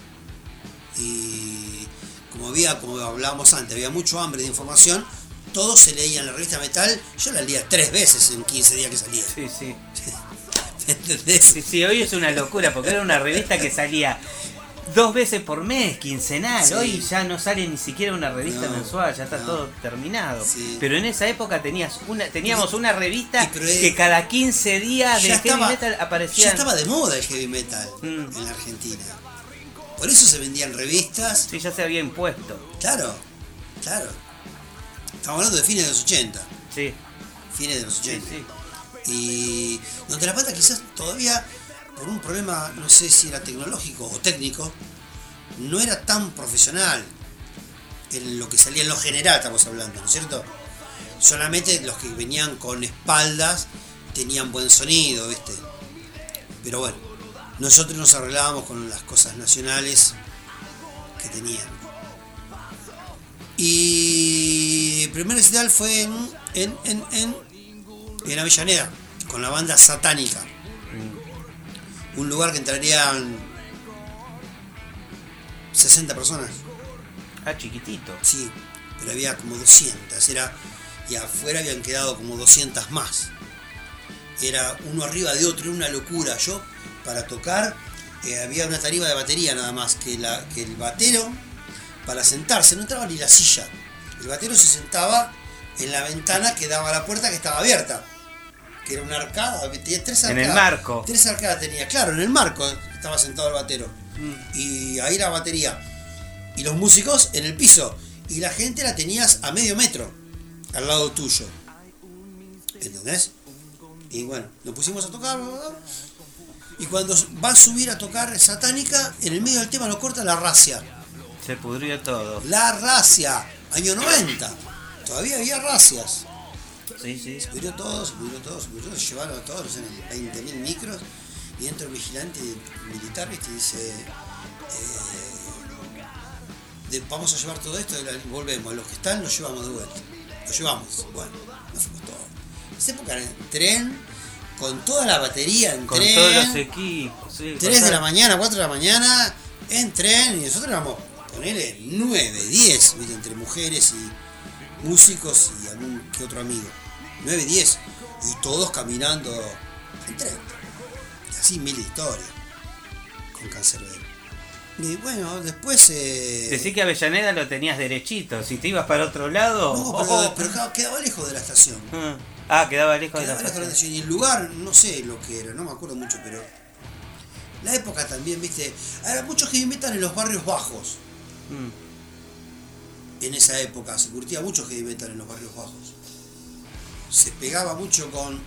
Y como había, como hablábamos antes, había mucho hambre de información. Todos se leían la revista Metal. Yo la leía tres veces en quince días que salía. Sí, sí. ¿Me entendés? Sí, sí, hoy es una locura porque era una revista que salía dos veces por mes, quincenal. Sí. Hoy ya no sale ni siquiera una revista No, mensual, ya está no. todo terminado. Sí. Pero en esa época tenías una, teníamos una revista Y pero, eh, que cada quince días de ya heavy estaba- metal aparecía. Ya estaba de moda el heavy metal Mm. en la Argentina. Por eso se vendían revistas. Sí, ya se había impuesto. Claro, claro. Estamos hablando de fines de los ochenta. Sí, Fines de los sí, ochenta. sí. Y donde La Plata quizás todavía, por un problema, no sé si era tecnológico o técnico, no era tan profesional. en lo que salía en lo general estamos hablando, ¿no es cierto? Solamente los que venían con espaldas tenían buen sonido, ¿viste? Pero bueno, nosotros nos arreglábamos con las cosas nacionales que tenían. Y el primer recital fue en, en, en, en, en Avellaneda, con la banda Satánica. Un lugar que entrarían sesenta personas. Ah, chiquitito. Sí, pero había como doscientas. Era, y afuera habían quedado como doscientas más. Era uno arriba de otro, era una locura. Yo, para tocar, eh, había una tarima de batería nada más, que, la, que el batero, para sentarse, no entraba ni la silla. El batero se sentaba en la ventana que daba a la puerta, que estaba abierta. Que era una arcada, tenía tres arcadas. En el marco. Tres arcadas tenía, claro, en el marco estaba sentado el batero. Mm. Y ahí la batería. Y los músicos en el piso. Y la gente la tenías a medio metro, al lado tuyo. ¿Entendés? Y bueno, nos pusimos a tocar. Y cuando va a subir a tocar Satánica, en el medio del tema lo corta La Racia. Se pudrió todo. La Racia, año noventa. Todavía había racias. Sí, sí. Se pudrió todo, se pudrió todo, se pudrió todo. Se llevaron a todos, eran veinte mil micros. Y entra un vigilante militar, ¿viste? Y dice... Eh, de, vamos a llevar todo esto, y volvemos. Los que están los llevamos de vuelta. Los llevamos. Bueno, nos fuimos todos. En esa época en tren, con toda la batería en con tren. Con todos los equipos. Sí, tres de la mañana, cuatro de la mañana, en tren. Y nosotros éramos, ponele, nueve, diez, ¿viste? Entre mujeres y músicos y algún que otro amigo. nueve, diez. Y todos caminando en tren. Y así mil historias. Con Cancerbero. Y bueno, después... Eh... Decí que Avellaneda lo tenías derechito. Si te ibas para otro lado... No, pero, oh, pero quedaba, quedaba lejos de la estación. Ah, quedaba lejos quedaba de la lejos estación. de la estación. Y el lugar, no sé lo que era, no me acuerdo mucho, pero... La época también, viste... Había muchos heavy metal en los barrios bajos. Mm. En esa época se curtía mucho heavy metal en los barrios bajos. Se pegaba mucho con...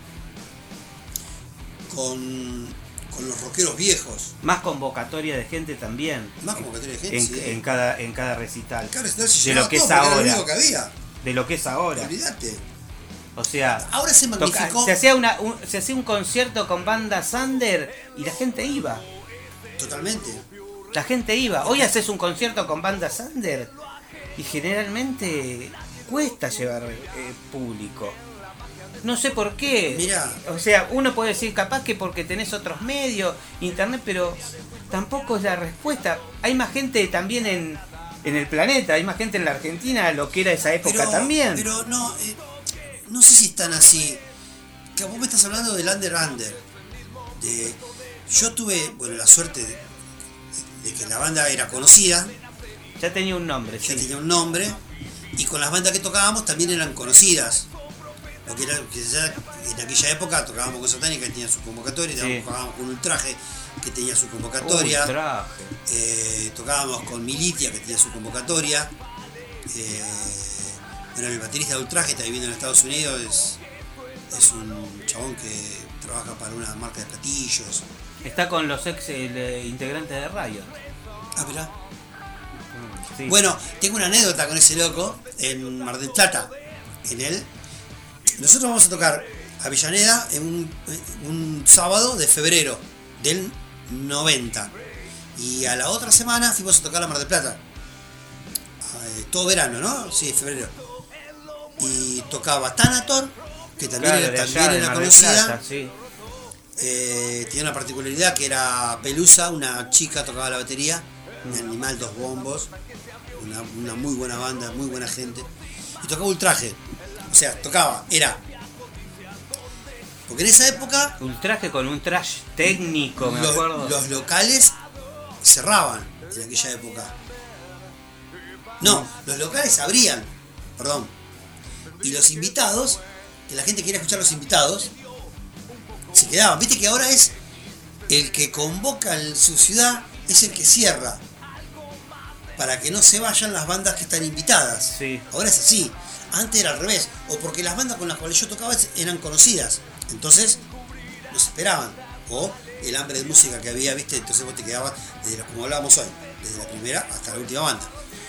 Con... con los rockeros viejos. Más convocatoria de gente también. Más convocatoria de gente, en, sí. En cada, en cada recital. Cada recital se de lo que todo, es ahora. Era lo único que había. De lo que es ahora. Olvídate. O sea, ahora se magnificó. Toca, se, hacía una, un, se hacía un concierto con banda Sander y la gente iba. Totalmente. La gente iba. Hoy haces un concierto con banda Sander y generalmente cuesta llevar eh, público. No sé por qué. Mirá. O sea, uno puede decir capaz que porque tenés otros medios, internet, pero tampoco es la respuesta. Hay más gente también en, en el planeta, hay más gente en la Argentina, lo que era esa época pero, también. Pero no, eh, no sé si están así. Que vos me estás hablando del Under Under. De, yo tuve, bueno, la suerte de, de que la banda era conocida. Ya tenía un nombre, ya sí. tenía un nombre. Y con las bandas que tocábamos también eran conocidas. Porque era, que ya en aquella época tocábamos con Satánica, que tenía su convocatoria, sí. Tocábamos con Ultraje, que tenía su convocatoria, Ultraje. Eh, tocábamos con Militia, que tenía su convocatoria. Eh, bueno, el baterista de Ultraje está viviendo en Estados Unidos, es, es un chabón que trabaja para una marca de platillos. Está con los ex el, eh, integrantes de Riot. Ah, mirá. Mm, sí. Bueno, tengo una anécdota con ese loco en Mar del Plata, en él. Nosotros vamos a tocar a Avellaneda en un, un sábado de febrero del noventa. Y a la otra semana fuimos a tocar a Mar del Plata. Eh, todo verano, ¿no? Sí, febrero. Y tocaba Thanator, que también claro, era, también era conocida. Plata, sí. eh, tenía una particularidad que era Pelusa, una chica tocaba la batería. Un animal, dos bombos. Una, una muy buena banda, muy buena gente. Y tocaba Ultraje. O sea, tocaba, era... Porque en esa época... Ultraje con un trash técnico, me los, acuerdo. Los locales cerraban en aquella época. No, los locales abrían, perdón. Y los invitados, que la gente quería escuchar a los invitados, se quedaban. Viste que ahora es el que convoca en su ciudad, es el que cierra. Para que no se vayan las bandas que están invitadas. Sí. Ahora es así. Antes era al revés, o porque las bandas con las cuales yo tocaba eran conocidas, entonces nos esperaban, o el hambre de música que había, viste, entonces vos te quedabas, desde la, como hablábamos hoy, desde la primera hasta la última banda.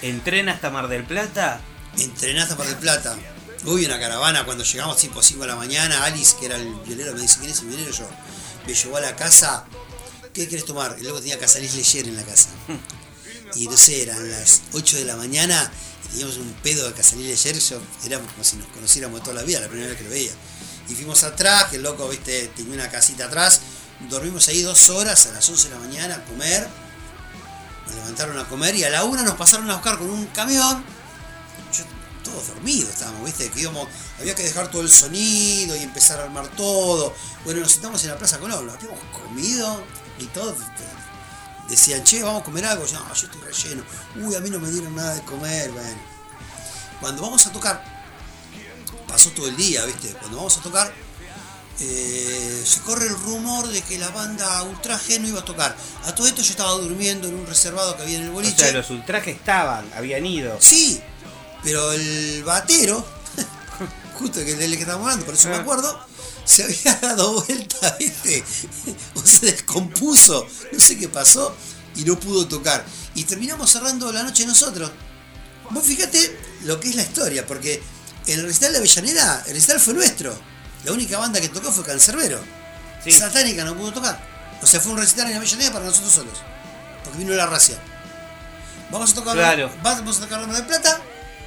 ¿Entrena hasta Mar del Plata? Entrené hasta Mar del Plata. Hubo una caravana cuando llegamos tipo cinco de la mañana. Alice, que era el violero, me dice, ¿quién es el violero? Yo, me llevó a la casa. ¿Qué querés tomar? Y luego tenía Casalis Leyer en la casa. Y no sé, eran las ocho de la mañana y teníamos un pedo de Casalis Leyer. Yo, éramos como si nos conociéramos toda la vida, la primera vez que lo veía. Y fuimos atrás, que el loco, viste, tenía una casita atrás. Dormimos ahí dos horas a las once de la mañana a comer. Nos levantaron a comer y a la una nos pasaron a buscar con un camión. Yo, todos dormidos estábamos, viste, que íbamos, había que dejar todo el sonido y empezar a armar todo. Bueno, nos sentamos en la Plaza Colón, lo habíamos comido y todos decían, che, vamos a comer algo. Yo, no, yo estoy relleno. Uy, a mí no me dieron nada de comer. Bueno, cuando vamos a tocar, pasó todo el día, viste, cuando vamos a tocar, eh, se corre el rumor de que la banda Ultraje no iba a tocar. A todo esto yo estaba durmiendo en un reservado que había en el boliche. O sea, los Ultraje estaban, habían ido. Sí, pero el batero, justo que del que estábamos hablando, por eso me acuerdo, se había dado vuelta, viste, o se descompuso, no sé qué pasó, y no pudo tocar. Y terminamos cerrando la noche nosotros. Vos fíjate lo que es la historia, porque en el recital de Avellaneda, el recital fue nuestro. La única banda que tocó fue Cancerbero. Sí. Satánica no pudo tocar. O sea, fue un recital en Avellaneda para nosotros solos. Porque vino la racia. Vamos a tocar, claro. Vamos a tocar Mar del Plata.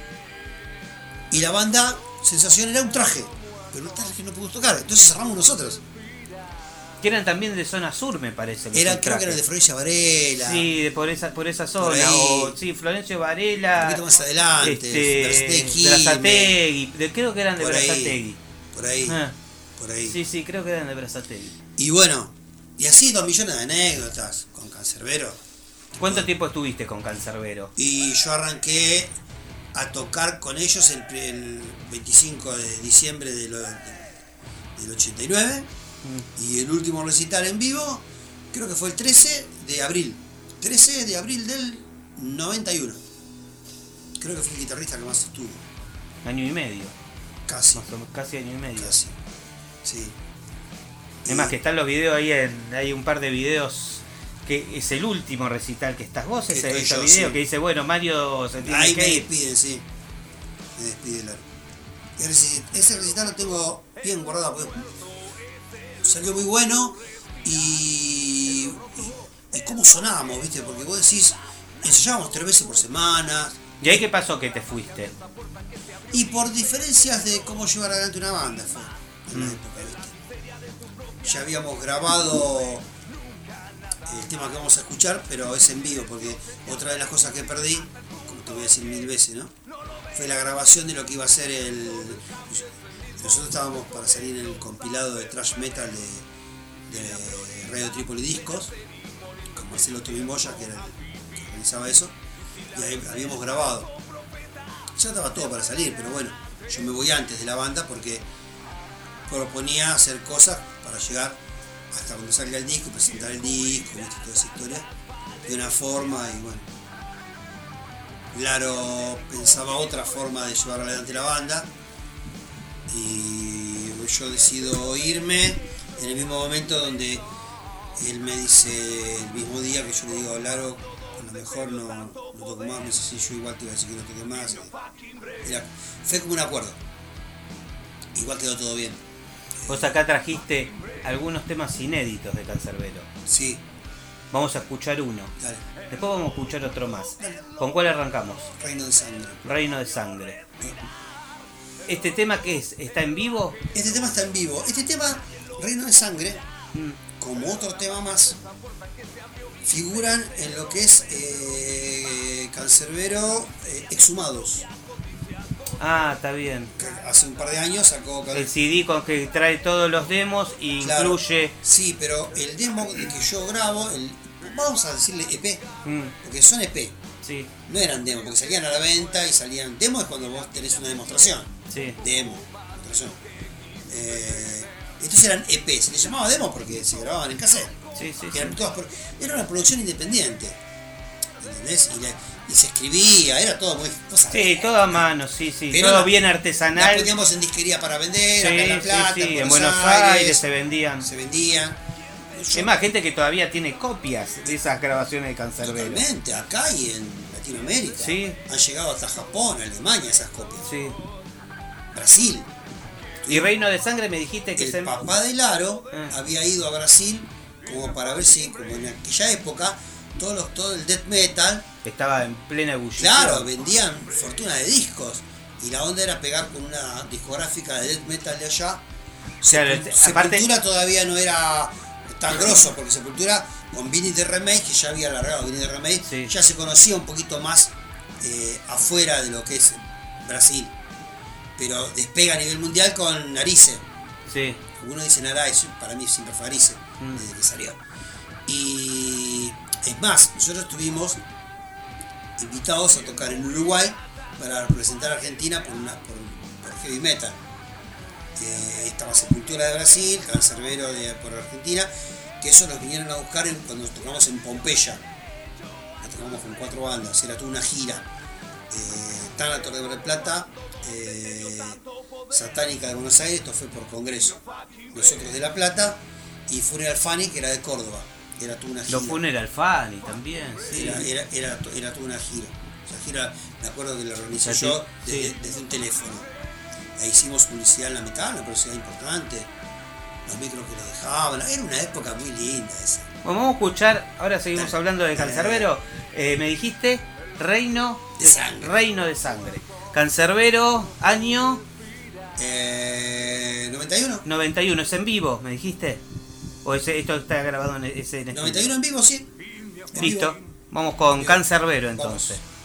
Y la banda, sensación, era un traje. Pero un traje no pudo tocar. Entonces cerramos nosotros. Que eran también de zona sur, me parece. Eran, creo que eran de Florencio Varela. Sí, de por esa, por esa zona. Por o sí, Florencio Varela. Un poquito más adelante. Este, Berazategui. De, creo que eran de Berazategui. Por ahí. Ah. Por ahí. Sí, sí, creo que eran de Berazategui. Y bueno, y así dos millones de anécdotas con Cancerbero. ¿Cuánto tiempo estuviste con Cancerbero? Y yo arranqué a tocar con ellos el, el veinticinco de diciembre de lo, de, del ochenta y nueve. Mm. Y el último recital en vivo, creo que fue el trece de abril. trece de abril del noventa y uno. Creo que fue el guitarrista que más estuvo. Año y medio. Casi. Casi año y medio. Casi. Sí. Es más, que están los videos ahí, en, hay un par de videos que es el último recital que estás vos, ese, ese yo, video sí. Que dice, bueno, Mario se tiene ahí que me ir. despiden, sí. Me despide Laro. Ese recital lo tengo bien guardado porque salió muy bueno y, y, y cómo sonábamos, ¿viste? Porque vos decís, ensayábamos tres veces por semana. ¿Y ahí qué pasó que te fuiste? Y por diferencias de cómo llevar adelante una banda fue en la época, ¿viste? Ya habíamos grabado el tema que vamos a escuchar, pero es en vivo, porque otra de las cosas que perdí, como te voy a decir mil veces, ¿no? Fue la grabación de lo que iba a ser el... Nosotros estábamos para salir en el compilado de thrash metal de, de Radio Trípoli Discos, con Marcelo Tobimboya, que era el que organizaba eso, y ahí habíamos grabado. Ya estaba todo para salir, pero bueno, yo me voy antes de la banda porque proponía hacer cosas para llegar hasta cuando salga el disco, presentar el disco, ¿viste? Toda esa historia, de una forma, y bueno. Claro, pensaba otra forma de llevar adelante la banda, y yo decido irme en el mismo momento donde él me dice, el mismo día que yo le digo a Laro, a lo mejor no, no toco más, me dice, sí, yo igual te iba a decir que no toque más. Era, fue como un acuerdo. Igual quedó todo bien. Vos acá trajiste algunos temas inéditos de Cancerbero. Sí. Vamos a escuchar uno. Dale. Después vamos a escuchar otro más. Dale. ¿Con cuál arrancamos? Reino de Sangre. Reino de Sangre. ¿Eh? ¿Este tema qué es? ¿Está en vivo? Este tema está en vivo. Este tema, Reino de Sangre, mm. como otro tema más, figuran en lo que es eh, Cancerbero eh, Exhumados. Ah, está bien. Que hace un par de años sacó... El C D con que trae todos los demos y claro, incluye... Sí, pero el demo de que yo grabo, el, vamos a decirle E P, mm. porque son E P. Sí. No eran demos, porque salían a la venta y salían... Demo es cuando vos tenés una demostración. Sí. Demo, demostración. Eh, estos eran E P, se les llamaba demo porque se grababan en cassette. Sí, sí, eran sí. Todas, era una producción independiente. ¿Entendés? Y, la, y se escribía, era todo muy... Sí, todo a mano, sí, sí. Pero todo la, bien artesanal. La poníamos en disquería para vender, sí, acá en La Plata, sí, sí. en, en Buenos Aires, Aires se vendían. Se vendían. Yo, es más, gente que todavía tiene copias de esas grabaciones de Cancerbero. Totalmente, acá y en Latinoamérica. Sí. Han llegado hasta Japón, Alemania esas copias. Sí. Brasil. Y Reino de Sangre me dijiste que el se... papá de Laro ah. había ido a Brasil como para ver si, como en aquella época, todos los, todo el death metal estaba en plena ebullición. Claro, vendían fortuna de discos. Y la onda era pegar con una discográfica de death metal de allá. Claro, Sepul- aparte... Sepultura todavía no era tan grosso, porque Sepultura con Vinny the Remake, que ya había alargado Vinny the Remake, sí. ya se conocía un poquito más eh, afuera de lo que es Brasil. Pero despega a nivel mundial con Narice. Sí. Algunos dicen Narice, para mí siempre fue Narice, mm. desde que salió. Y es más, nosotros estuvimos invitados a tocar en Uruguay para representar a Argentina por, una, por, por heavy metal. Eh, estaba Sepultura de Brasil, Cancerbero de por Argentina, que eso nos vinieron a buscar en, cuando tocamos en Pompeya. Nos tocamos con cuatro bandas, era toda una gira. Eh, Thanator de Mar del Plata, eh, Satánica de Buenos Aires, esto fue por Congreso. Nosotros de La Plata y Funeral Fanny, que era de Córdoba. Era toda una gira. Los Funeral Fanny también, sí. Era, era, era, era toda una gira. Esa gira, me acuerdo que la organizé yo desde, sí. desde un teléfono. Ahí hicimos publicidad en la mitad, una publicidad importante. Los micros que lo dejaban. Era una época muy linda esa. Bueno, vamos a escuchar, ahora seguimos hablando de Cancerbero. Eh, me dijiste Reino de, de Sangre. Reino de Sangre. Cancerbero, año... Eh, noventa y uno. noventa y uno, ¿es en vivo, me dijiste? ¿O ese, esto está grabado en ese en noventa y uno en vivo, sí. En Listo, vivo. Vamos con Cancerbero entonces. Vamos.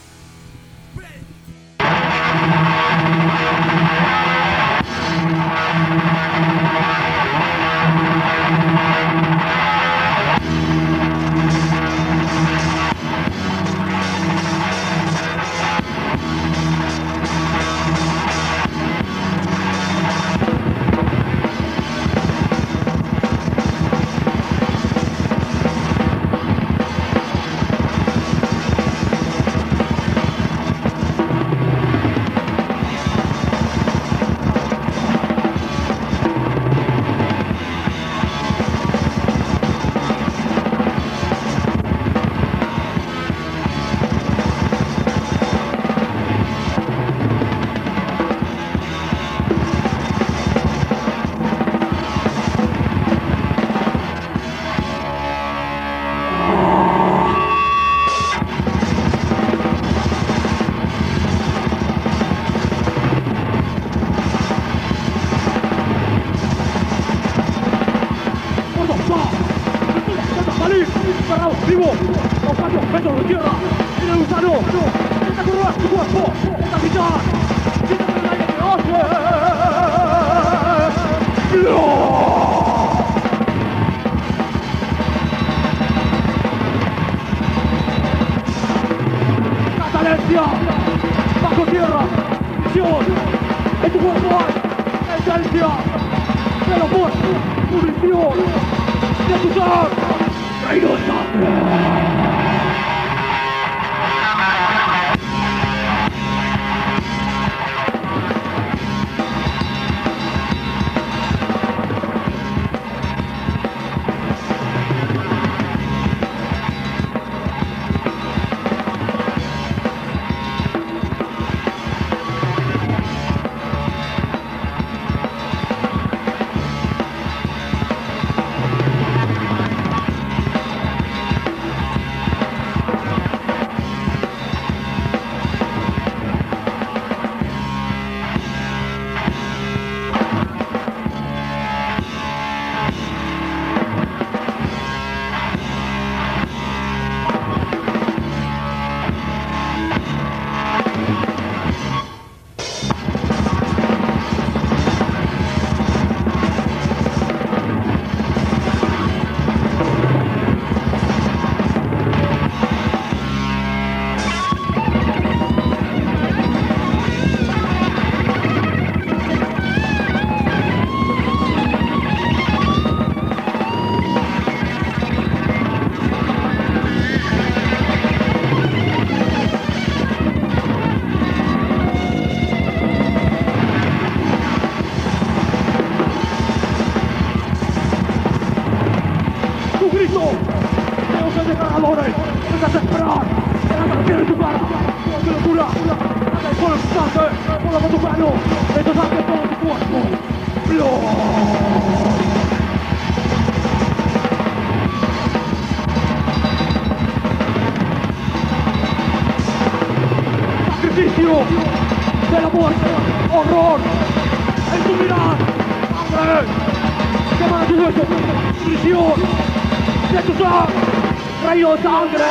órgano, esto sangre en todo tu cuerpo. Sacrificio de la muerte, horror, en tu mirar, sangre, quema tu hueso, prisión de tu sangre, rayo de sangre.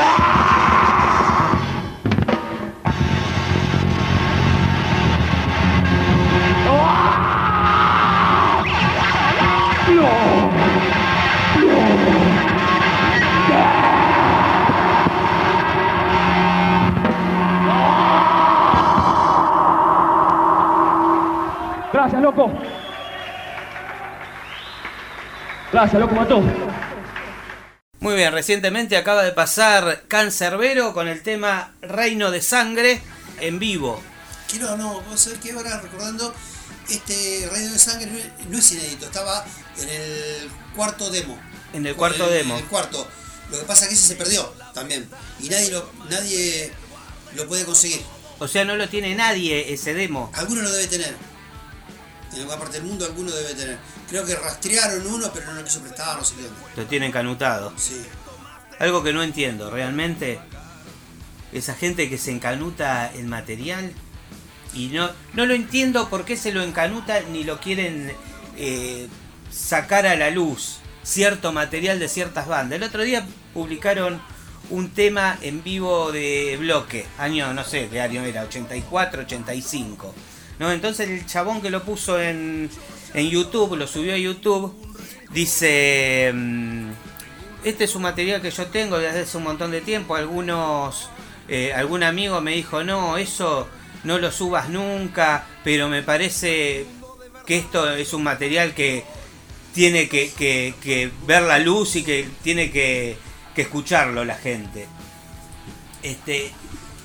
Gracias, loco. Gracias, loco, mató. Muy bien, recientemente acaba de pasar Cancerbero con el tema Reino de Sangre en vivo. Quiero, no, vos sabés que ahora recordando, este Reino de Sangre no es inédito, estaba en el cuarto demo. En el cuarto el, demo. En el cuarto. Lo que pasa es que ese se perdió también. Y nadie lo, nadie lo puede conseguir. O sea, no lo tiene nadie ese demo. Alguno lo debe tener. En alguna parte del mundo alguno debe tener. Creo que rastrearon uno, pero no lo quiso prestar, no sé qué onda. Lo tienen canutado. Sí. Algo que no entiendo, realmente. Esa gente que se encanuta el material. Y no, no lo entiendo por qué se lo encanuta ni lo quieren eh, sacar a la luz. Cierto material de ciertas bandas. El otro día publicaron un tema en vivo de Bloque. Año, no sé, qué año era, ochenta y cuatro, ochenta y cinco. ¿No? Entonces el chabón que lo puso en, en YouTube, lo subió a YouTube, dice: este es un material que yo tengo desde hace un montón de tiempo. Algunos, eh, algún amigo me dijo, no, eso no lo subas nunca, pero me parece que esto es un material que tiene que, que, que ver la luz y que tiene que, que escucharlo la gente. Este...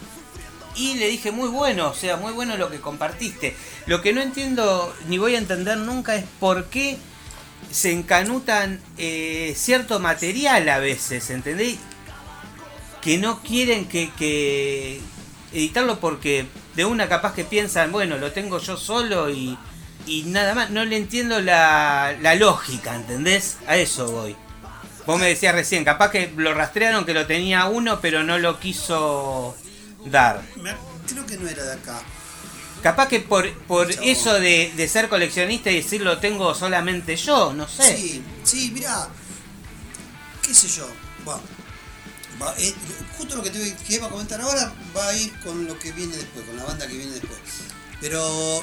Y le dije, muy bueno, o sea, muy bueno lo que compartiste. Lo que no entiendo, ni voy a entender nunca, es por qué se encanutan eh, cierto material a veces, ¿entendéis? Que no quieren que, que editarlo porque de una capaz que piensan, bueno, lo tengo yo solo y, y nada más. No le entiendo la, la lógica, ¿entendés? A eso voy. Vos me decías recién, capaz que lo rastrearon, que lo tenía uno, pero no lo quiso dar. Creo que no era de acá. Capaz que por, por eso de, de ser coleccionista y decir lo tengo solamente yo, no sé. Sí, sí, mirá, qué sé yo. Bueno, va, eh, justo lo que te que iba a comentar ahora va a ir con lo que viene después, con la banda que viene después. Pero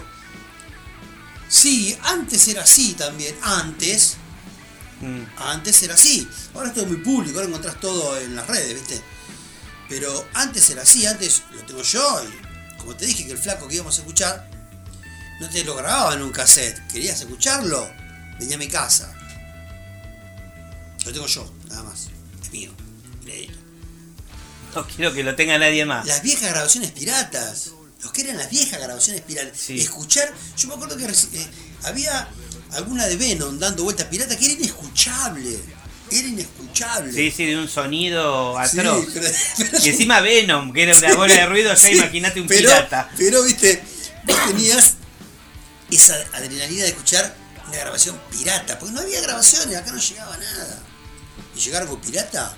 sí, antes era así también. Antes, mm. antes era así. Ahora es todo muy público, ahora encontrás todo en las redes, ¿viste? Pero antes era así, antes lo tengo yo y como te dije que el flaco que íbamos a escuchar no te lo grababa en un cassette. ¿Querías escucharlo? Venía a mi casa. Lo tengo yo, nada más. Es mío. Inédito. No quiero que lo tenga nadie más. Las viejas grabaciones piratas. Los que eran las viejas grabaciones piratas. Sí. Escuchar, yo me acuerdo que eh, había alguna de Venom dando vueltas piratas que era inescuchable. Era inescuchable. Sí, sí, de un sonido atroz. Sí, pero, pero, y encima Venom, que era una bola de ruido, ya sí, imagínate un pero, pirata. Pero, viste, vos tenías esa adrenalina de escuchar una grabación pirata, porque no había grabaciones, acá no llegaba nada. ¿Y llegar algo pirata?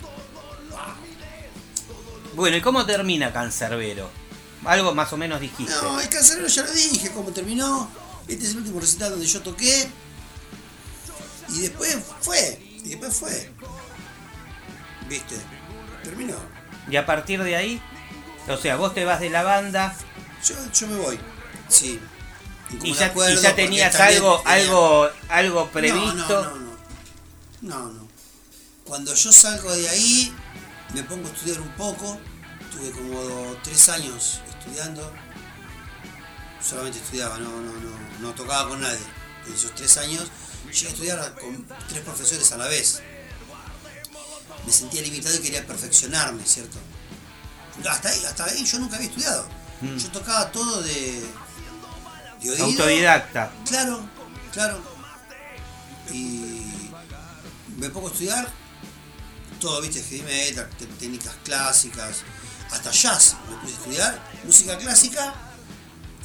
Wow. Bueno, ¿y cómo termina Cancerbero? Algo más o menos dijiste. No, el Cancerbero ya lo dije, cómo terminó. Este es el último recital donde yo toqué. Y después fue. Y después fue. ¿Viste? Terminó. Y a partir de ahí, o sea, vos te vas de la banda. Yo, yo me voy. Sí. Y, y, ya, y ya tenías algo, tenía... algo, algo previsto. No, no, no, no. No, no. Cuando yo salgo de ahí, me pongo a estudiar un poco. Tuve como tres años estudiando. Solamente estudiaba, no, no, no, no tocaba con nadie. En esos tres años llegué a estudiar con tres profesores a la vez. Me sentía limitado y quería perfeccionarme, ¿cierto? Hasta ahí, hasta ahí yo nunca había estudiado. Mm. Yo tocaba todo de, de oído. Autodidacta. Claro, claro. Y me pongo a estudiar todo, viste, heavy metal, técnicas clásicas, hasta jazz. Me puse a estudiar música clásica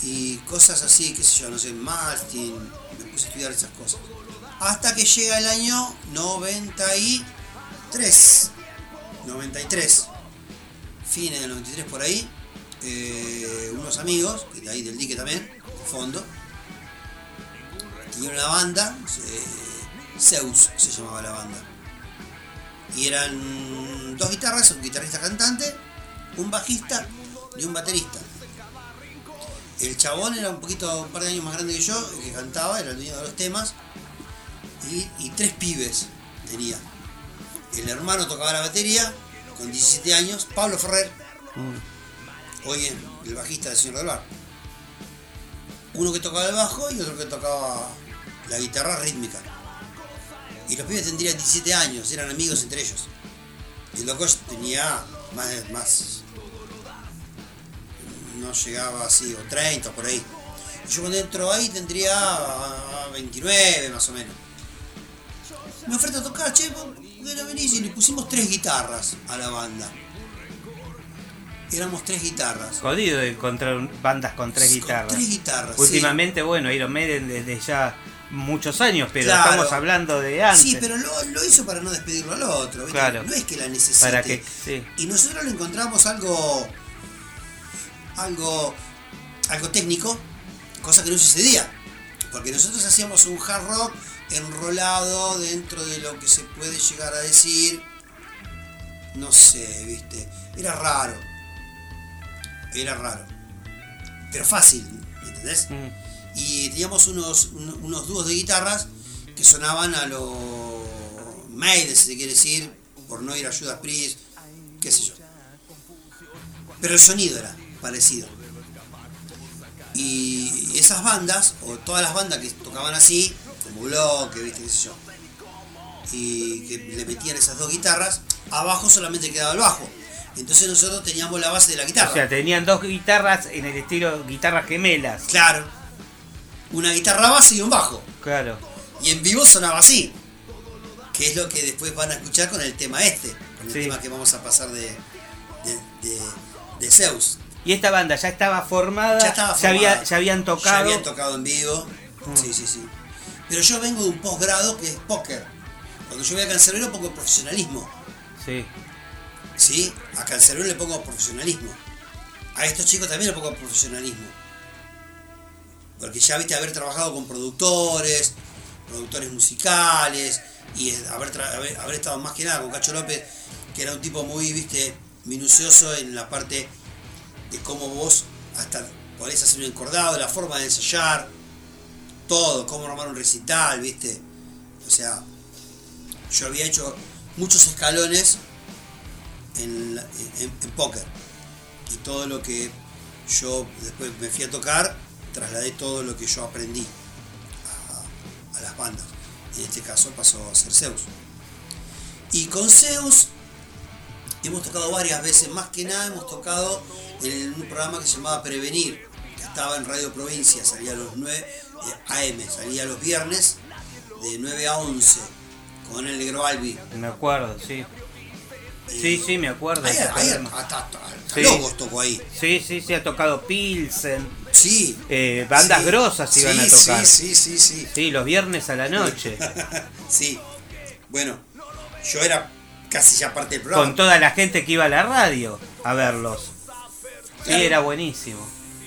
y cosas así, qué sé yo, no sé, Maltin, me puse a estudiar esas cosas. Hasta que llega el año noventa y tres, noventa y tres, fines del noventa y tres por ahí, eh, unos amigos, de ahí del dique también, de fondo, tenían una banda, eh, Zeus se llamaba la banda, y eran dos guitarras, un guitarrista cantante, un bajista y un baterista. El chabón era un poquito, un par de años más grande que yo, el que cantaba, era el dueño de los temas, y, y tres pibes tenía. El hermano tocaba la batería, con diecisiete años, Pablo Ferrer, mm. hoy es el bajista del Señor del Bar. Uno que tocaba el bajo y otro que tocaba la guitarra rítmica. Y los pibes tendrían diecisiete años, eran amigos entre ellos. Y el loco tenía más, más no llegaba así, o treinta por ahí. Y yo cuando entro ahí tendría veintinueve más o menos. Me oferta a tocar, che, bueno, venís, y le pusimos tres guitarras a la banda. Éramos tres guitarras. Jodido de encontrar bandas con tres con guitarras. Tres guitarras. Últimamente, sí. Bueno, Iron Maiden desde ya muchos años, pero claro. Estamos hablando de antes. Sí, pero lo, lo hizo para no despedirlo al otro, ¿viste? Claro. No es que la necesite. Para que, sí. Y nosotros le encontramos algo, algo, algo técnico, cosa que no sucedía, porque nosotros hacíamos un hard rock enrolado dentro de lo que se puede llegar a decir, no sé, ¿viste? Era raro, era raro, pero fácil, ¿me entendés? Mm. Y teníamos unos, unos dúos de guitarras que sonaban a los Maiden, si se quiere decir, por no ir a Judas Priest, qué sé yo. Pero el sonido era parecido. Y esas bandas, o todas las bandas que tocaban así, como Bloque, viste, qué sé yo, y que le metían esas dos guitarras, abajo solamente quedaba el bajo. Entonces nosotros teníamos la base de la guitarra. O sea, tenían dos guitarras en el estilo guitarras gemelas. Claro. Una guitarra base y un bajo. Claro. Y en vivo sonaba así. Que es lo que después van a escuchar con el tema este. Con el sí. tema que vamos a pasar de, de, de, de Zeus. ¿Y esta banda ya estaba formada? Ya estaba formada. ¿Ya, había, ya habían tocado? Ya habían tocado en vivo. Mm. Sí, sí, sí. Pero yo vengo de un posgrado que es póker. Cuando yo voy a Cancerbero pongo profesionalismo. Sí. Sí, a Cancerbero le pongo profesionalismo. A estos chicos también le pongo profesionalismo. Porque ya viste haber trabajado con productores, productores musicales, y haber, tra- haber, haber estado más que nada con Cacho López, que era un tipo muy, viste, minucioso en la parte de cómo vos hasta podés hacer un encordado, la forma de ensayar, todo, cómo armar un recital, viste. O sea, yo había hecho muchos escalones en, en, en póker, y todo lo que yo después me fui a tocar, trasladé todo lo que yo aprendí a, a las bandas. En este caso pasó a ser Zeus. Y con Zeus hemos tocado varias veces, más que nada hemos tocado en un programa que se llamaba Prevenir, que estaba en Radio Provincia, salía a los nueve A M, salía los viernes de nueve a once, con el Negro Albi. Me acuerdo, sí. Sí, sí, me acuerdo. Ahí, ahí, hasta, hasta, hasta sí. Lobos tocó ahí. Sí, sí, sí, ha tocado Pilsen. Sí. Eh, bandas sí. grosas iban sí, a tocar. Sí, sí, sí, sí. Sí, los viernes a la noche. Sí. Bueno, yo era casi ya parte del programa. Con toda la gente que iba a la radio a verlos. Sí, claro. Era buenísimo.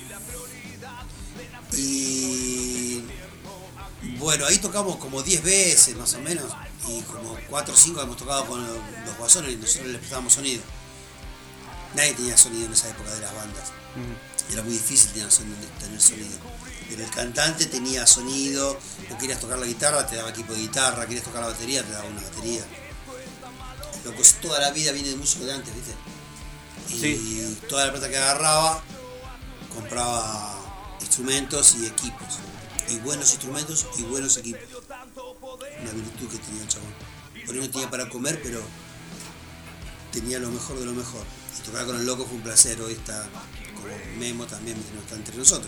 Y bueno, ahí tocamos como diez veces más o menos. Y como cuatro o cinco hemos tocado con los, los guasones y nosotros les prestábamos sonido. Nadie tenía sonido en esa época de las bandas. Mm. Era muy difícil tener sonido, tener sonido. Pero el cantante tenía sonido, o querías tocar la guitarra, te daba equipo de guitarra, querías tocar la batería, te daba una batería. Lo que toda la vida viene de músico de antes, ¿viste? Y sí. Toda la plata que agarraba, compraba instrumentos y equipos. Y buenos instrumentos y buenos equipos. Una virtud que tenía el chabón. Por ahí no tenía para comer, pero tenía lo mejor de lo mejor. Y tocar con el loco fue un placer. Hoy está como Memo también, no está entre nosotros.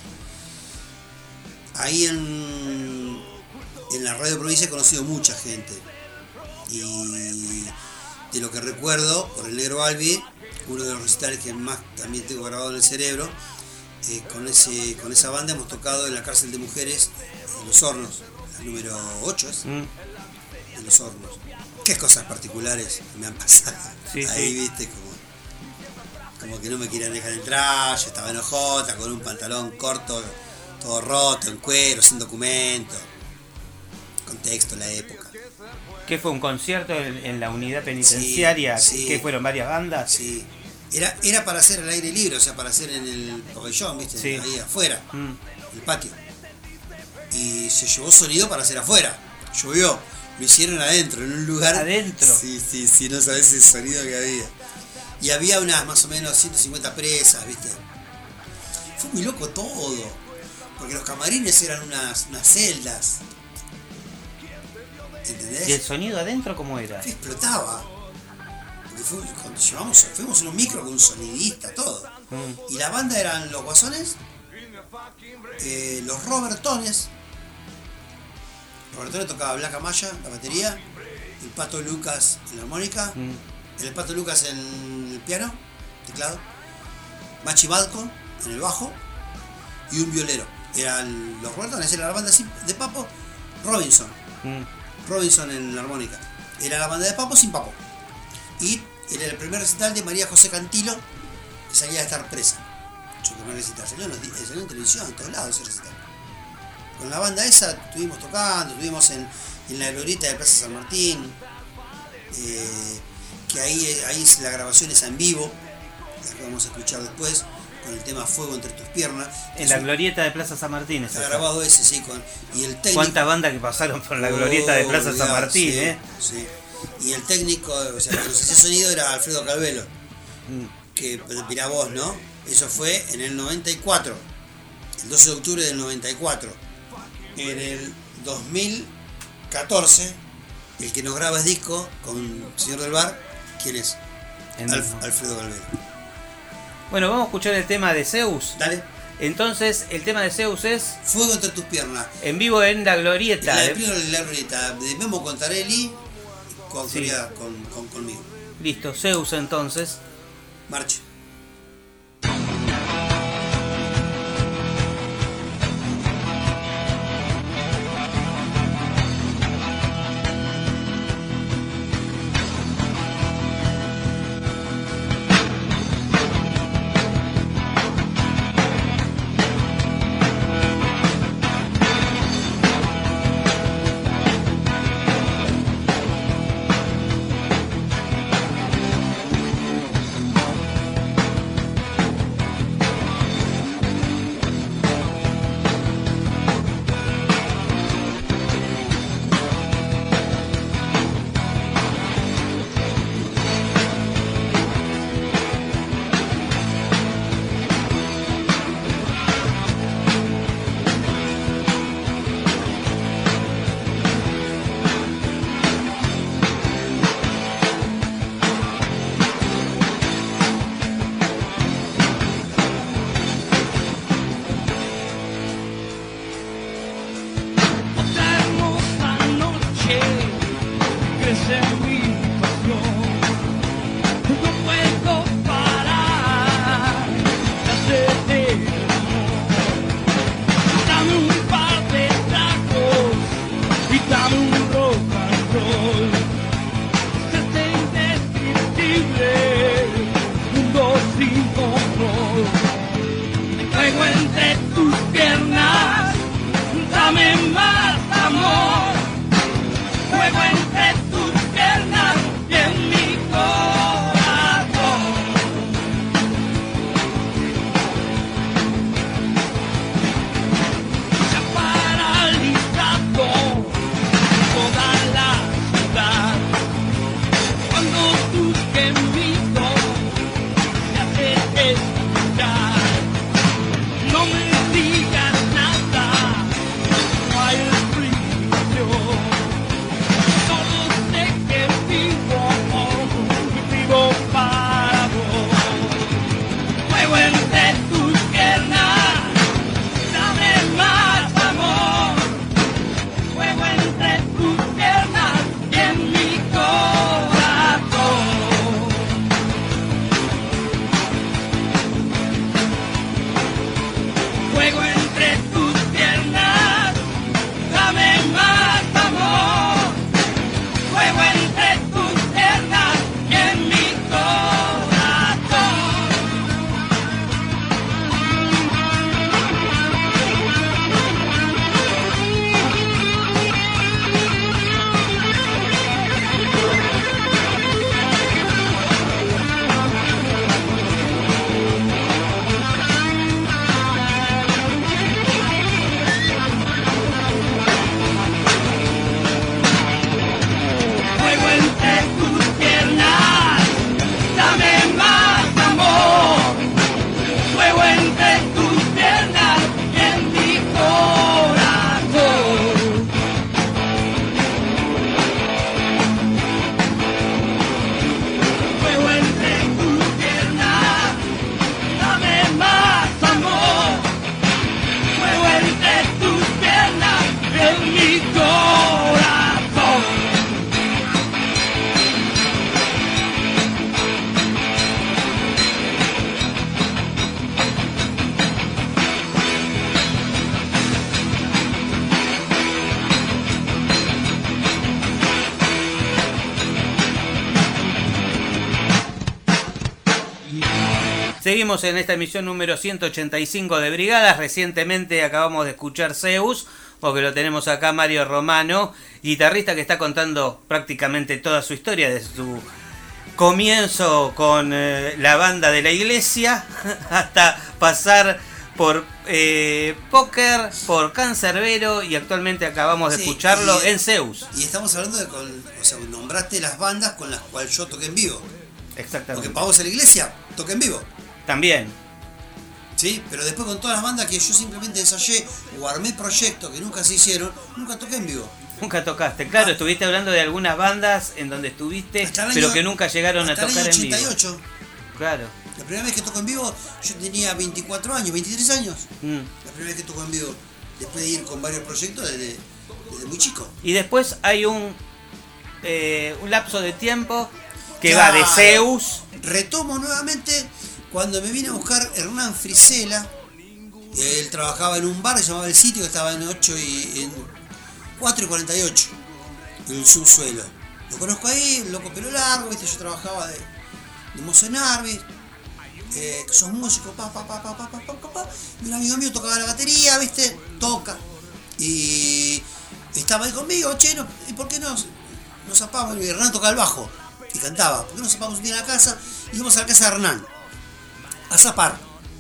Ahí en, en la Radio Provincia he conocido mucha gente. Y de lo que recuerdo, por el Negro Albi, uno de los recitales que más también tengo grabado en el cerebro, eh, con, ese, con esa banda hemos tocado en la cárcel de mujeres en Los Hornos, la número ocho es, mm. en Los Hornos. Qué cosas particulares me han pasado. Sí, ahí, sí. Viste, como, como que no me querían dejar entrar, yo estaba enojota, con un pantalón corto, todo roto, en cuero, sin documento. Contexto, la época. ¿Qué fue, un concierto en, en la unidad penitenciaria? Sí, sí. ¿Qué fueron, varias bandas? Sí. Era, era para hacer al aire libre, o sea, para hacer en el pabellón, ¿viste? Sí. Ahí afuera, mm. en el patio. Y se llevó sonido para hacer afuera. Llovió. Lo hicieron adentro, en un lugar... ¿Adentro? Sí, sí, sí, no sabés el sonido que había. Y había unas más o menos ciento cincuenta presas, ¿viste? Fue muy loco todo. Porque los camarines eran unas, unas celdas. ¿Entendés? ¿Y el sonido adentro cómo era? Que explotaba. Porque fue, cuando llevamos, fuimos en un micro con un sonidista, todo. Mm. Y la banda eran los Guasones, eh, los Robertones. Robertones tocaba Black Amaya, la batería, el Pato Lucas en la armónica, mm. el Pato Lucas en el piano, teclado, Machi Balco en el bajo y un violero. Eran los Robertones, era la banda de Papo, Robinson. Mm. Robinson en la armónica. Era la banda de Papo sin Papo. Y era el primer recital de María José Cantilo, que salía de estar presa. Su primer recital. Salió en, los, salió en televisión, en todos lados ese recital. Con la banda esa estuvimos tocando, estuvimos en, en la glorieta de Plaza San Martín, eh, que ahí, ahí la grabación es en vivo, la que vamos a escuchar después, con el tema Fuego entre tus piernas. En la glorieta de Plaza San Martín. Está grabado ese, sí, con, y el técnico... ¿Cuántas bandas que pasaron por la glorieta de Plaza oh, San Martín, sí, eh? Sí. Y el técnico, o sea, el que nos hacía sonido era Alfredo Calvelo, mm. que mirá vos, ¿no? Eso fue en el noventa y cuatro, el doce de octubre del noventa y cuatro. En el dos mil catorce, el que nos graba es disco con el señor del bar, ¿quién es? Alf, Alfredo Calvelo. Bueno, vamos a escuchar el tema de Zeus. Dale. Entonces, el tema de Zeus es... Fuego entre tus piernas. En vivo en la glorieta. En la, de... la glorieta de Memo Contarelli, con, sí. con, con, conmigo. Listo, Zeus entonces. Marche. No Seguimos en esta emisión número ciento ochenta y cinco de Brigadas. Recientemente acabamos de escuchar Zeus, porque lo tenemos acá Mario Romano, guitarrista que está contando prácticamente toda su historia, desde su comienzo con eh, la banda de la iglesia hasta pasar por eh, Póker, por Cancerbero, y actualmente acabamos de sí, escucharlo y, en Zeus. Y estamos hablando de, con, o sea, nombraste las bandas con las cuales yo toqué en vivo. Exactamente. Porque Pavos en la iglesia toqué en vivo. También. Sí, pero después con todas las bandas que yo simplemente ensayé o armé proyectos que nunca se hicieron, nunca toqué en vivo. Nunca tocaste, claro, ah. estuviste hablando de algunas bandas en donde estuviste, pero año, que nunca llegaron a tocar en vivo. Hasta el año ochenta y ocho. Claro. La primera vez que toco en vivo, yo tenía veinticuatro años, veintitrés años. Mm. La primera vez que toco en vivo, después de ir con varios proyectos desde, desde muy chico. Y después hay un, eh, un lapso de tiempo que claro, va de Zeus. Retomo nuevamente cuando me vine a buscar Hernán Frisela. Él trabajaba en un bar que se llamaba El Sitio, que estaba en ocho y en cuatro y cuarenta y ocho, en el subsuelo. Lo conozco ahí, el loco pelo largo, ¿viste? Yo trabajaba de, de mozo en Arby, eh, que sos músico, pa, pa, pa, pa, pa, pa, pa, pa, y un amigo mío tocaba la batería, ¿viste? Toca. Y estaba ahí conmigo, che, no, ¿y por qué no nos zapamos? Y Hernán tocaba el bajo y cantaba. ¿Por qué no zapamos un día en la casa? Y íbamos a la casa de Hernán a zapar.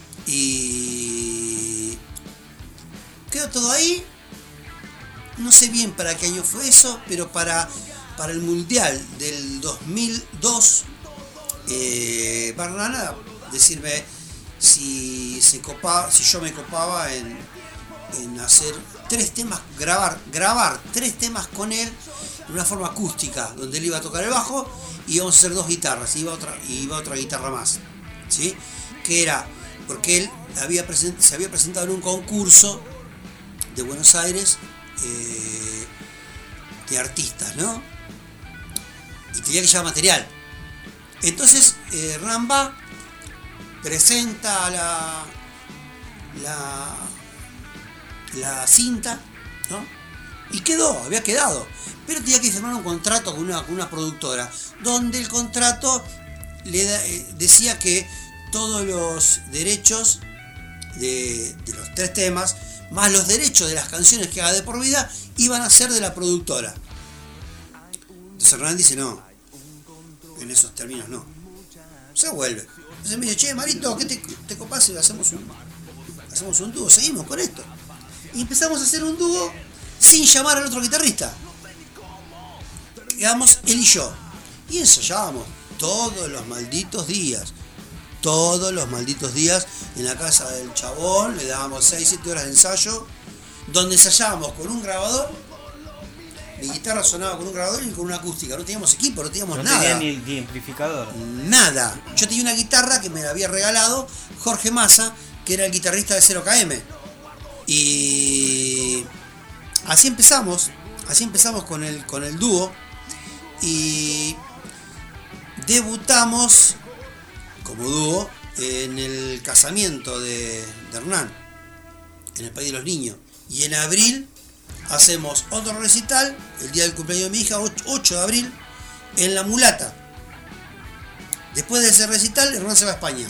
Y quedó todo ahí. No sé bien para qué año fue eso, pero para, para el Mundial del dos mil dos, eh, Barnana decirme si se copaba, si yo me copaba en, en hacer tres temas, grabar, grabar tres temas con él de una forma acústica, donde él iba a tocar el bajo y íbamos a hacer dos guitarras, y iba otra, y iba otra guitarra más, ¿sí? Que era porque él había present, se había presentado en un concurso de Buenos Aires eh, de artistas, ¿no? Y tenía que llevar material. Entonces eh, Ramba presenta la, la la cinta, ¿no? Y quedó, había quedado, pero tenía que firmar un contrato con una, con una productora, donde el contrato le da, eh, decía que todos los derechos de, de los tres temas, más los derechos de las canciones que haga de por vida, iban a ser de la productora. Entonces Hernán dice, no, en esos términos no, se vuelve. Entonces me dice, che, Marito, ¿qué te, te copás y hacemos un, hacemos un dúo? Seguimos con esto. Y empezamos a hacer un dúo sin llamar al otro guitarrista. Quedamos él y yo. Y ensayábamos todos los malditos días. Todos los malditos días en la casa del chabón. Le dábamos seis siete horas de ensayo. Donde ensayábamos con un grabador. Mi guitarra sonaba con un grabador y con una acústica. No teníamos equipo, no teníamos no nada. No tenía ni amplificador. Nada. Yo tenía una guitarra que me la había regalado Jorge Massa, que era el guitarrista de cero K M. Y así empezamos, así empezamos con el, con el dúo y debutamos como dúo en el casamiento de, de Hernán, en el País de los Niños. Y en abril hacemos otro recital, el día del cumpleaños de mi hija, ocho de abril, en La Mulata. Después de ese recital, Hernán se va a España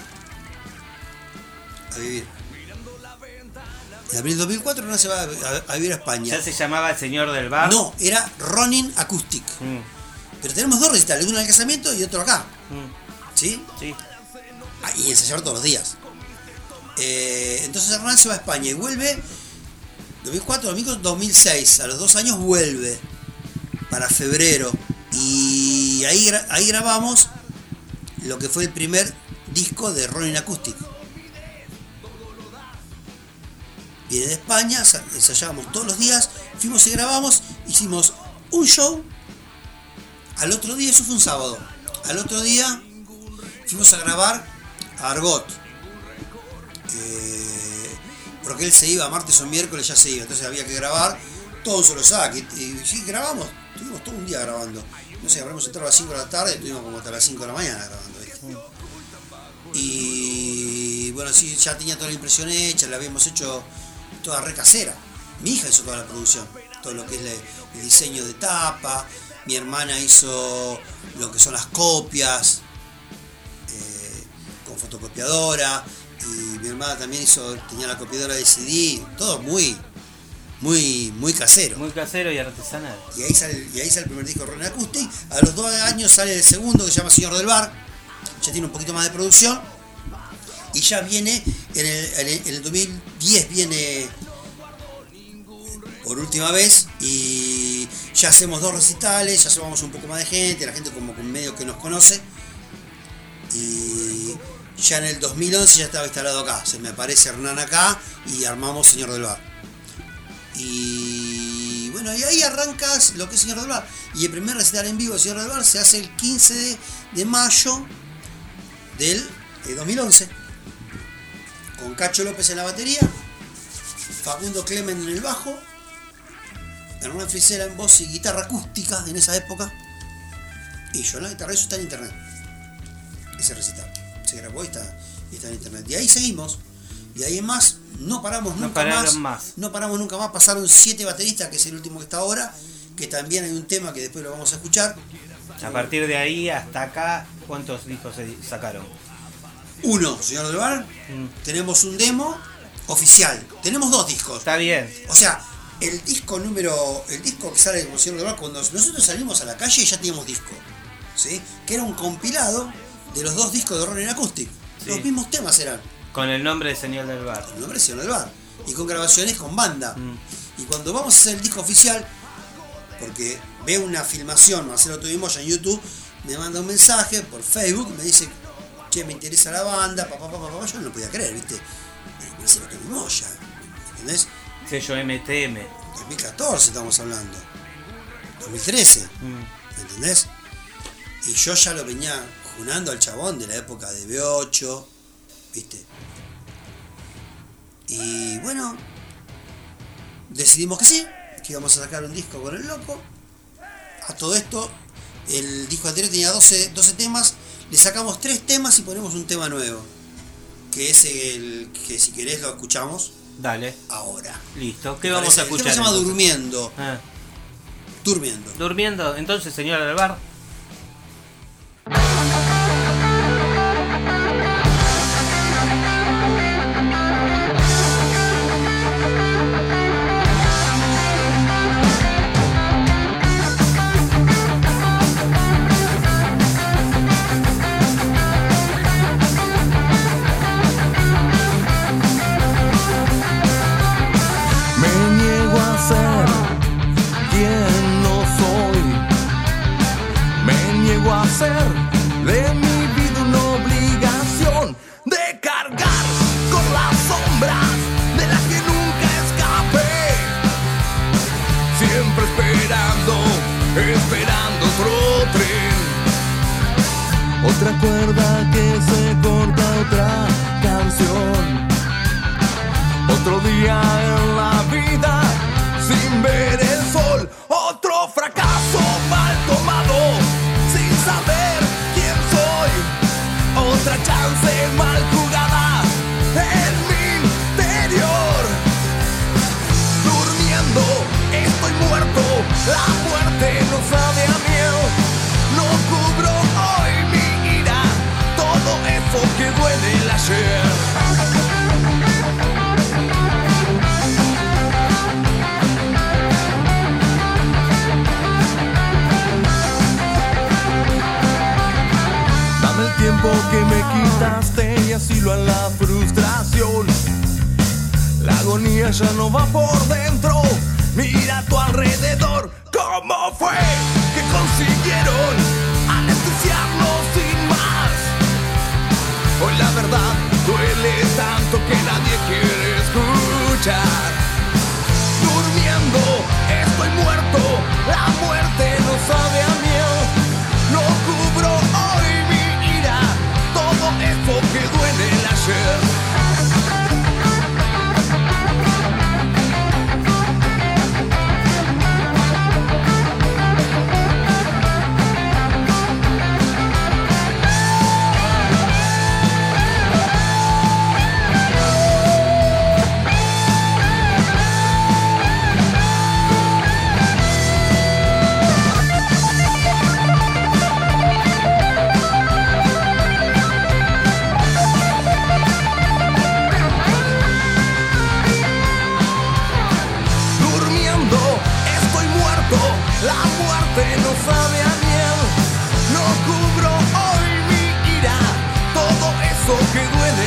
a vivir. En abril de dos mil cuatro no se va a, a vivir a España. ¿Ya se llamaba El Señor del Bar? No, era Ronin Acoustic. Mm. Pero tenemos dos recitales, uno en el casamiento y otro acá. Mm. ¿Sí? Sí. Ah, y ensayar todos los días. Eh, entonces Hernán se va a España y vuelve dos mil cuatro, dos mil seis. A los dos años vuelve para febrero. Y ahí, ahí grabamos lo que fue el primer disco de Ronin Acoustic. Viene de España, ensayábamos todos los días, fuimos y grabamos, hicimos un show, al otro día, eso fue un sábado, al otro día fuimos a grabar a Argot, eh, porque él se iba, martes o miércoles ya se iba, entonces había que grabar todo un solo saque, y, y sí, grabamos, estuvimos todo un día grabando, no sé, habremos entrado a las cinco de la tarde, estuvimos como hasta las cinco de la mañana grabando, ¿viste? Y bueno, sí, ya tenía toda la impresión hecha, la habíamos hecho toda re casera. Mi hija hizo toda la producción, todo lo que es el diseño de tapa, mi hermana hizo lo que son las copias, eh, con fotocopiadora, y mi hermana también hizo, tenía la copiadora de C D, todo muy, muy, muy casero. Muy casero y artesanal. Y ahí sale, y ahí sale el primer disco de Ronin Acoustic. A los dos años sale el segundo, que se llama Señor del Bar. Ya tiene un poquito más de producción. Y ya viene, en el, en el, en el dos mil diez viene por última vez, y ya hacemos dos recitales, ya llevamos un poco más de gente, la gente como con medio que nos conoce. Y ya en el dos mil once ya estaba instalado acá, se me aparece Hernán acá y armamos Señor del Bar. Y bueno, y ahí arrancas lo que es Señor del Bar. Y el primer recital en vivo de Señor del Bar se hace el quince de, de mayo del de dos mil once, con Cacho López en la batería, Facundo Clemen en el bajo, Hernán Frisera en voz y guitarra acústica en esa época, y yo en la guitarra. Eso está en internet, ese recital se grabó y está, y está en internet. Y ahí seguimos, y ahí en más no paramos No nunca pararon más, más. no paramos nunca más. Pasaron siete bateristas, que es el último que está ahora, que también hay un tema que después lo vamos a escuchar. A partir de ahí hasta acá, ¿cuántos discos se sacaron? Uno, Señor del Bar. Mm. Tenemos un demo oficial. Tenemos dos discos. Está bien. O sea, el disco número, el disco que sale como Señor del Bar, cuando nosotros salimos a la calle ya teníamos disco, ¿sí? Que era un compilado de los dos discos de Ronin Acoustic. Sí. Los mismos temas eran. Con el nombre de Señor del Bar. Con el nombre de Señor del Bar. Y con grabaciones con banda. Mm. Y cuando vamos a hacer el disco oficial, porque veo una filmación, Marcelo Tuvimoya en YouTube, me manda un mensaje por Facebook, me dice, che, me interesa la banda, papá, papá, papá, yo no lo podía creer, ¿viste? Marcelo Tuvimoya, ¿entendés? Sello M T M. dos mil catorce estamos hablando. dos mil trece, mm. ¿entendés? Y yo ya lo venía junando al chabón de la época de B ocho, ¿viste? Y bueno, decidimos que sí, que íbamos a sacar un disco con el loco. A todo esto, el disco anterior tenía doce, doce temas, le sacamos tres temas y ponemos un tema nuevo, que es el que, si querés, lo escuchamos. Dale. Ahora. Listo. ¿Qué vamos a escuchar? El tema se llama entonces? Durmiendo. Ah. Durmiendo. Durmiendo. Entonces, Señor del Bar. De mi vida una obligación de cargar con las sombras de las que nunca escapé, siempre esperando, esperando otro tren, otra cuerda que se corta, otra canción, otro día en la vida sin ver el sol, otro fracaso mal tomado, saber quién soy, otra chance mal jugada en mi interior. Durmiendo, estoy muerto, la muerte no sabe a miedo, no cubro hoy mi ira, todo eso que duele el ayer. Tiempo que me quitaste y asilo a la frustración. La agonía ya no va por dentro. Mira a tu alrededor. ¿Cómo fue que consiguieron anestesiarnos sin más? Hoy la verdad duele tanto que nadie quiere escuchar. Durmiendo, estoy muerto. La muerte no sabe a miedo. No cubro hoy todo eso que duele el ayer.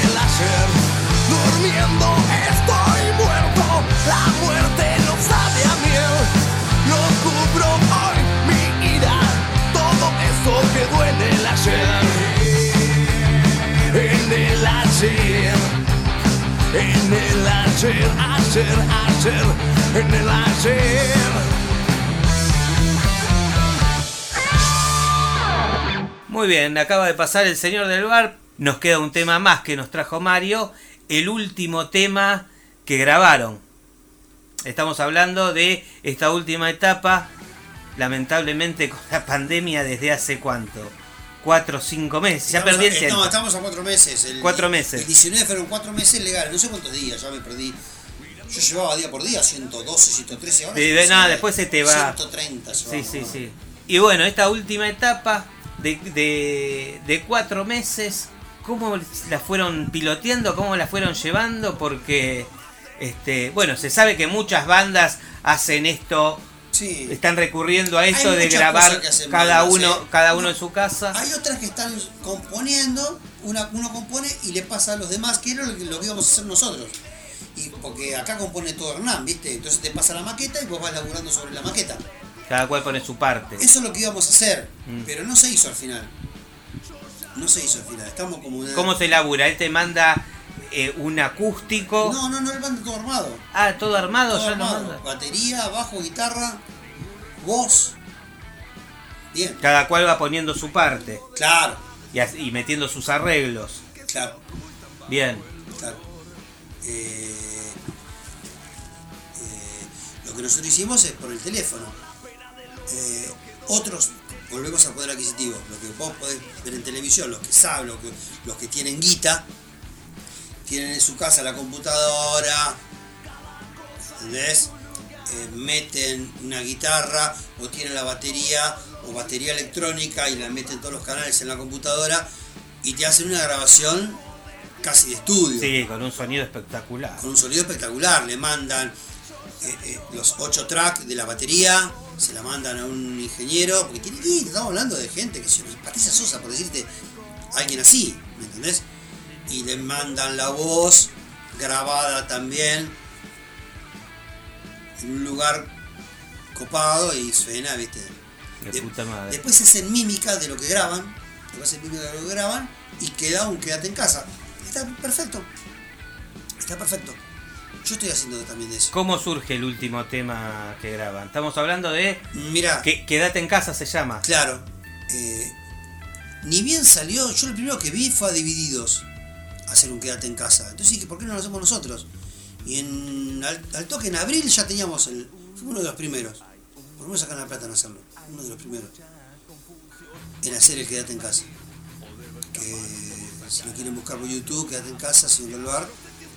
el ayer. Durmiendo estoy muerto, la muerte no sabe a miel. No cubro hoy mi ira, todo eso quedó en el ayer. En el ayer, en el ayer, ayer, ayer, en el ayer. Muy bien, acaba de pasar el señor del bar. Nos queda un tema más que nos trajo Mario. El último tema que grabaron. Estamos hablando de esta última etapa. Lamentablemente con la pandemia desde hace cuánto. Cuatro o cinco meses. Ya Estamos perdí a- el tiempo. No, estamos a cuatro meses. El, Cuatro meses. El diecinueve fueron cuatro meses legales. No sé cuántos días, ya me perdí. Yo llevaba día por día, ciento doce, ciento trece horas. Sí, ve- no, después se te va. ciento treinta Sí, llevaba. sí, sí. Y bueno, esta última etapa de, de, de cuatro meses, ¿cómo la fueron piloteando? ¿Cómo la fueron llevando? Porque, este, bueno, se sabe que muchas bandas hacen esto, Sí. están recurriendo a esto Hay de muchas grabar cosas que hacen cada bandas, uno, ¿eh? cada uno en su casa. Hay otras que están componiendo, una, uno compone y le pasa a los demás, que era lo que, lo que íbamos a hacer nosotros. Y porque acá compone todo Hernán, ¿viste? Entonces te pasa la maqueta y vos vas laburando sobre la maqueta. Cada cual pone su parte. Eso es lo que íbamos a hacer, Mm. pero no se hizo al final. No se hizo al final. Estamos como una... ¿Cómo se labura? Él te manda eh, un acústico. No, no, no, él manda todo armado. Ah, todo armado, Todo ya lo armado. manda. Batería, bajo, guitarra, voz. Bien. Cada cual va poniendo su parte. Claro. Y, as- y metiendo sus arreglos. Claro. Bien. Claro. Eh, eh, lo que nosotros hicimos es por el teléfono. Eh, otros, volvemos al poder adquisitivo. Lo que vos podés ver en televisión, los que saben, los que, los que tienen guita, tienen en su casa la computadora, ¿entendés? Eh, meten una guitarra o tienen la batería o batería electrónica y la meten todos los canales en la computadora y te hacen una grabación casi de estudio. Sí, con un sonido espectacular. Con un sonido espectacular. Le mandan eh, eh, los ocho tracks de la batería, se la mandan a un ingeniero, porque tiene que ir, estamos hablando de gente que se Patricia Sosa, por decirte, alguien así, ¿me entendés? Y le mandan la voz grabada también en un lugar copado y suena, ¿viste? De De- puta madre. Después hacen mímica de lo que graban, después hacen mímica de lo que graban y queda un quédate en casa. Está perfecto. Está perfecto. Yo estoy haciendo también de eso. ¿Cómo surge el último tema que graban? Estamos hablando de... Mirá. Que, Quédate en casa se llama. Claro. Eh, ni bien salió, yo lo primero que vi fue a Divididos hacer un quédate en casa. Entonces dije, ¿por qué no lo hacemos nosotros? Y en, al, al toque en abril ya teníamos el... Fue uno de los primeros. Por lo menos acá en La Plata en hacerlo. Uno de los primeros. En hacer el quédate en casa. Que si lo quieren buscar por YouTube, quédate en casa, señor del bar.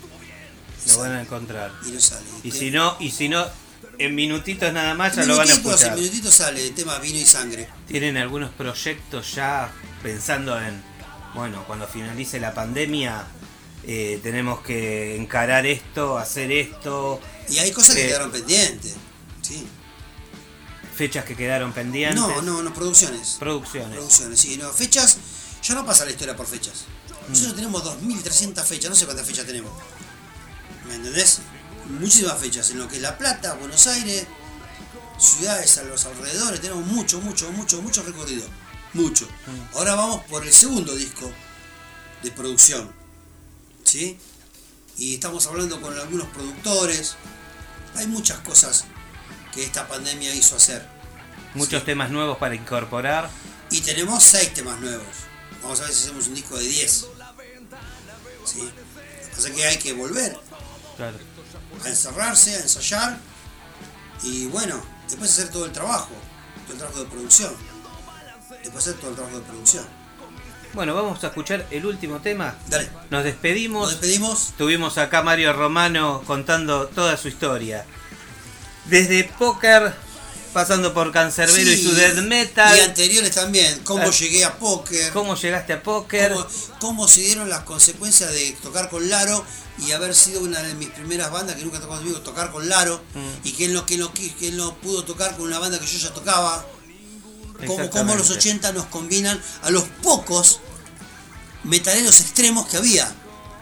Lo van a encontrar. Y no sale. Y si no, y si no, en minutitos nada más ya En lo van a minutitos, en escuchar. minutitos sale el tema Vino y Sangre. ¿Tienen algunos proyectos ya pensando en, bueno, cuando finalice la pandemia, eh, tenemos que encarar esto, hacer esto? Y hay cosas que eh, quedaron pendientes. Sí. Fechas que quedaron pendientes. No, no, no, producciones. Producciones. Producciones, sí, no, fechas, ya no pasa la historia por fechas. Nosotros tenemos dos mil trescientas fechas, no sé cuántas fechas tenemos. ¿Me entendés? Muchísimas fechas, en lo que es La Plata, Buenos Aires, ciudades a los alrededores, tenemos mucho, mucho, mucho, mucho recorrido. Mucho. Ahora vamos por el segundo disco de producción. ¿Sí? Y estamos hablando con algunos productores. Hay muchas cosas que esta pandemia hizo hacer. Muchos Sí. temas nuevos para incorporar. Y tenemos seis temas nuevos. Vamos a ver si hacemos un disco de diez. ¿Sí? Lo que pasa es que hay que volver Claro. a encerrarse, a ensayar. Y bueno, después hacer todo el trabajo. Todo el trabajo de producción. Después hacer todo el trabajo de producción. Bueno, vamos a escuchar el último tema. Dale. Nos despedimos. Nos despedimos. Tuvimos acá a Mario Romano contando toda su historia. Desde Póker, pasando por Cancerbero Sí, y su death metal. Y anteriores también. Cómo Ah, llegué a Póker. ¿Cómo llegaste a Póker? Cómo, cómo se dieron las consecuencias de tocar con Laro y haber sido una de mis primeras bandas que nunca tocó conmigo, tocar con Laro. Mm. Y que él, no, que, él no, que él no pudo tocar con una banda que yo ya tocaba. Como, como Exactamente. los ochenta nos combinan a los pocos metaleros extremos que había.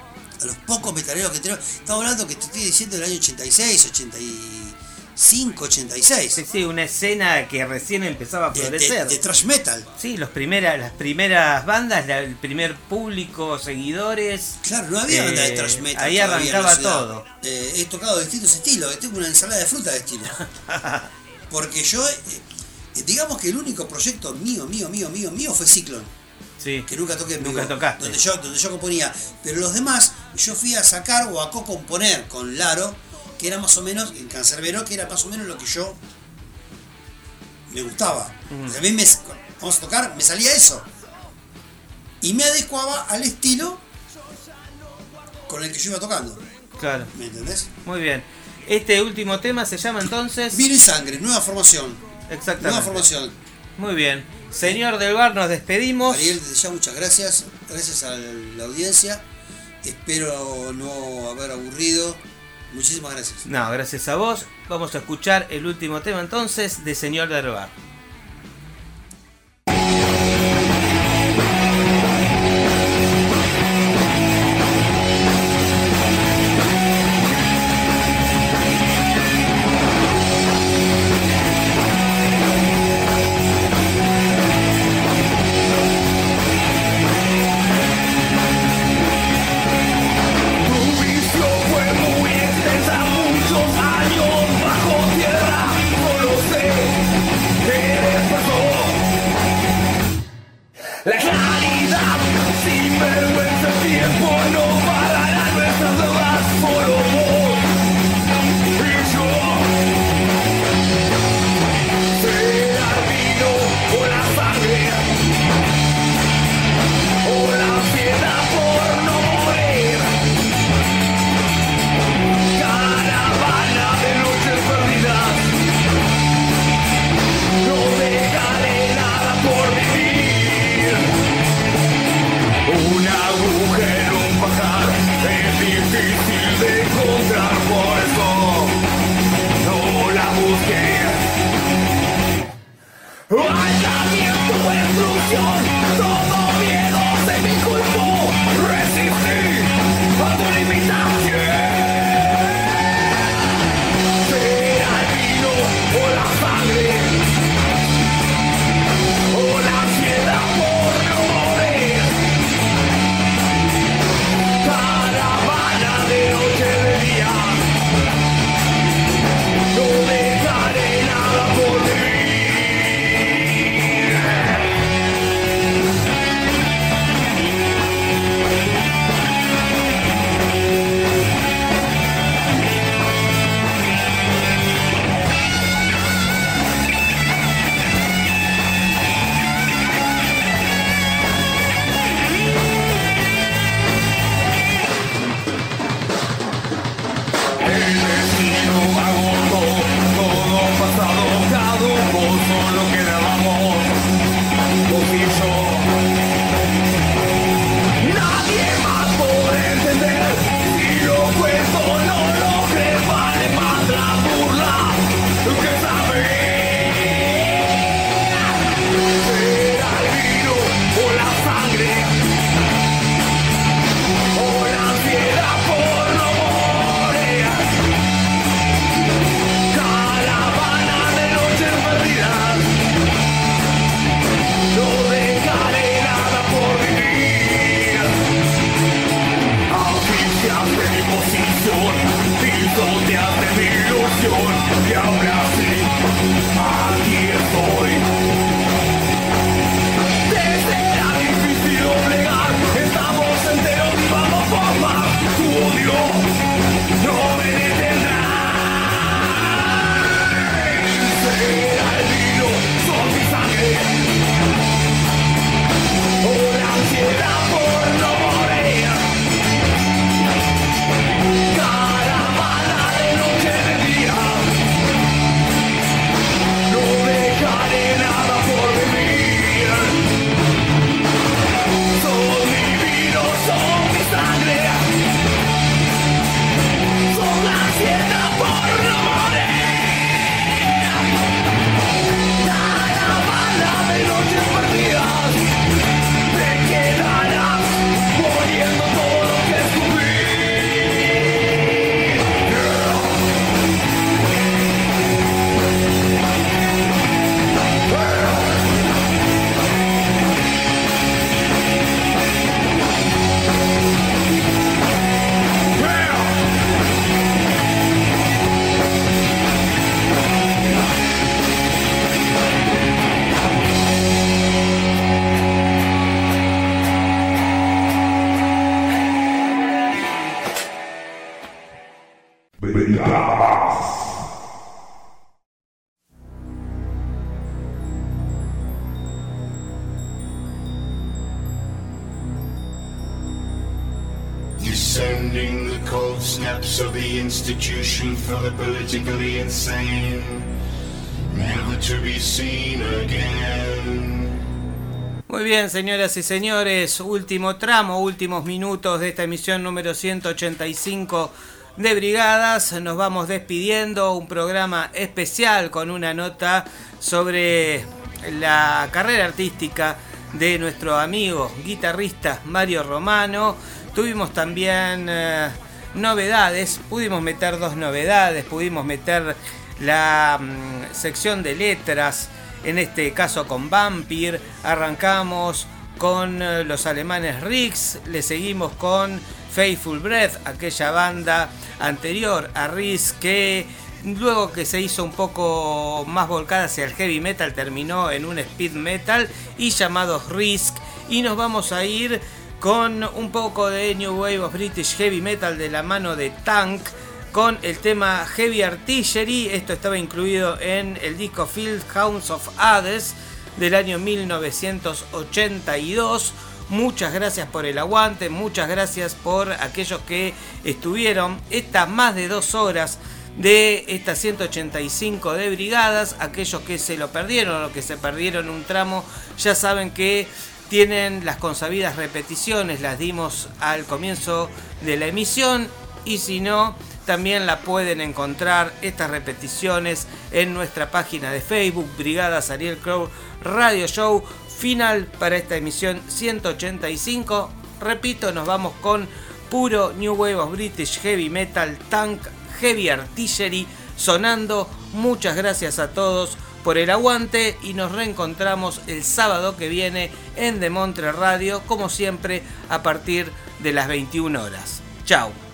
a los pocos metaleros que tenemos. Estamos hablando que te estoy diciendo del año ochenta y seis, ochenta y cinco, ochenta y seis. Sí, sí, una escena que recién empezaba a florecer. De, de, de thrash metal. Sí, los primeras, las primeras bandas, la, el primer público, seguidores. Claro, no había eh, banda de thrash metal. Ahí arrancaba todo. Eh, he tocado distintos estilos, tengo una ensalada de fruta de estilos. Porque yo, eh, digamos que el único proyecto mío, mío, mío, mío, mío fue Ciclón. Sí. Que nunca toqué en vivo, nunca tocaste. Donde yo, donde yo componía. Pero los demás, yo fui a sacar o a co-componer con Laro, que era más o menos, en Cancerbero, que era más o menos lo que yo me gustaba. Mm. O sea, a mí me, vamos a tocar, me salía eso. Y me adecuaba al estilo con el que yo iba tocando. Claro. ¿Me entendés? Muy bien. Este último tema se llama entonces... Vino y Sangre, nueva formación. Exactamente. Nueva formación. Muy bien. Señor del Bar, nos despedimos. Ariel, desde ya muchas gracias. Gracias a la audiencia. Espero no haber aburrido. Muchísimas gracias. No, gracias a vos. Vamos a escuchar el último tema entonces de Señor del Bar. La claridad, sin vergüenza, el tiempo no parará nuestras dudas, solo vos y yo. Será el vino o la sangre, o la ansiedad por no morir. Caravana de noches perdidas, no dejaré nada por vivir. Un agujero, un pajar, es difícil de encontrar, por eso no la busqué. Aislamiento, destrucción, todo miedo se me culpó. Resistí a tu limitación. Será el vino o la sangre, o la ansiedad por no morir. Caravana de noche de día, no dejaré nada por vivir. El destino agotó todo pasado, caduco, solo quedábamos vos y yo. Nadie más podrá entender si lo cuento, no lo crees, vale más la burla que saber. Será el vino o la sangre, o la ansiedad por no morir. Caravana de noches perdidas, no dejaré nada por vivir. Auspiciaste mi posición, pisoteaste mi ilusión, y ahora sí, aquí estoy. Te será difícil doblegar, estamos enteros y vamos por más. Tu odio no me detendrá. Será el vino, son mi sangre, o la ansiedad por no morir. Caravana de noche de día, no dejaré nada por vivir. Son mi vino, son mi sangre, son Brigadas. Descending the cold steps of the institution for the politically insane, never to be seen again. Muy bien, señoras y señores, último tramo, últimos minutos de esta emisión número ciento ochenta y cinco de Brigadas. Nos vamos despidiendo, un programa especial con una nota sobre la carrera artística de nuestro amigo guitarrista Mario Romano. Tuvimos también eh, novedades, pudimos meter dos novedades, pudimos meter la mm, sección de letras, en este caso con Vampire. Arrancamos con eh, los alemanes Rix, le seguimos con Faithful Breath, aquella banda anterior a Rix que luego que se hizo un poco más volcada hacia el heavy metal terminó en un speed metal y llamados Risk. Y nos vamos a ir con un poco de New Wave of British Heavy Metal de la mano de Tank, con el tema Heavy Artillery. Esto estaba incluido en el disco Field Hounds of Hades del año mil novecientos ochenta y dos. Muchas gracias por el aguante, muchas gracias por aquellos que estuvieron estas más de dos horas de estas ciento ochenta y cinco de Brigadas. Aquellos que se lo perdieron o que se perdieron un tramo, ya saben que tienen las consabidas repeticiones, las dimos al comienzo de la emisión, y si no, también la pueden encontrar estas repeticiones en nuestra página de Facebook, Brigadas Ariel Crow Radio Show. Final para esta emisión ciento ochenta y cinco. Repito, nos vamos con puro New Wave of British Heavy Metal, Tank, Heavy Artillery sonando. Muchas gracias a todos por el aguante y nos reencontramos el sábado que viene en Demontre Radio, como siempre, a partir de las veintiuna horas. Chao.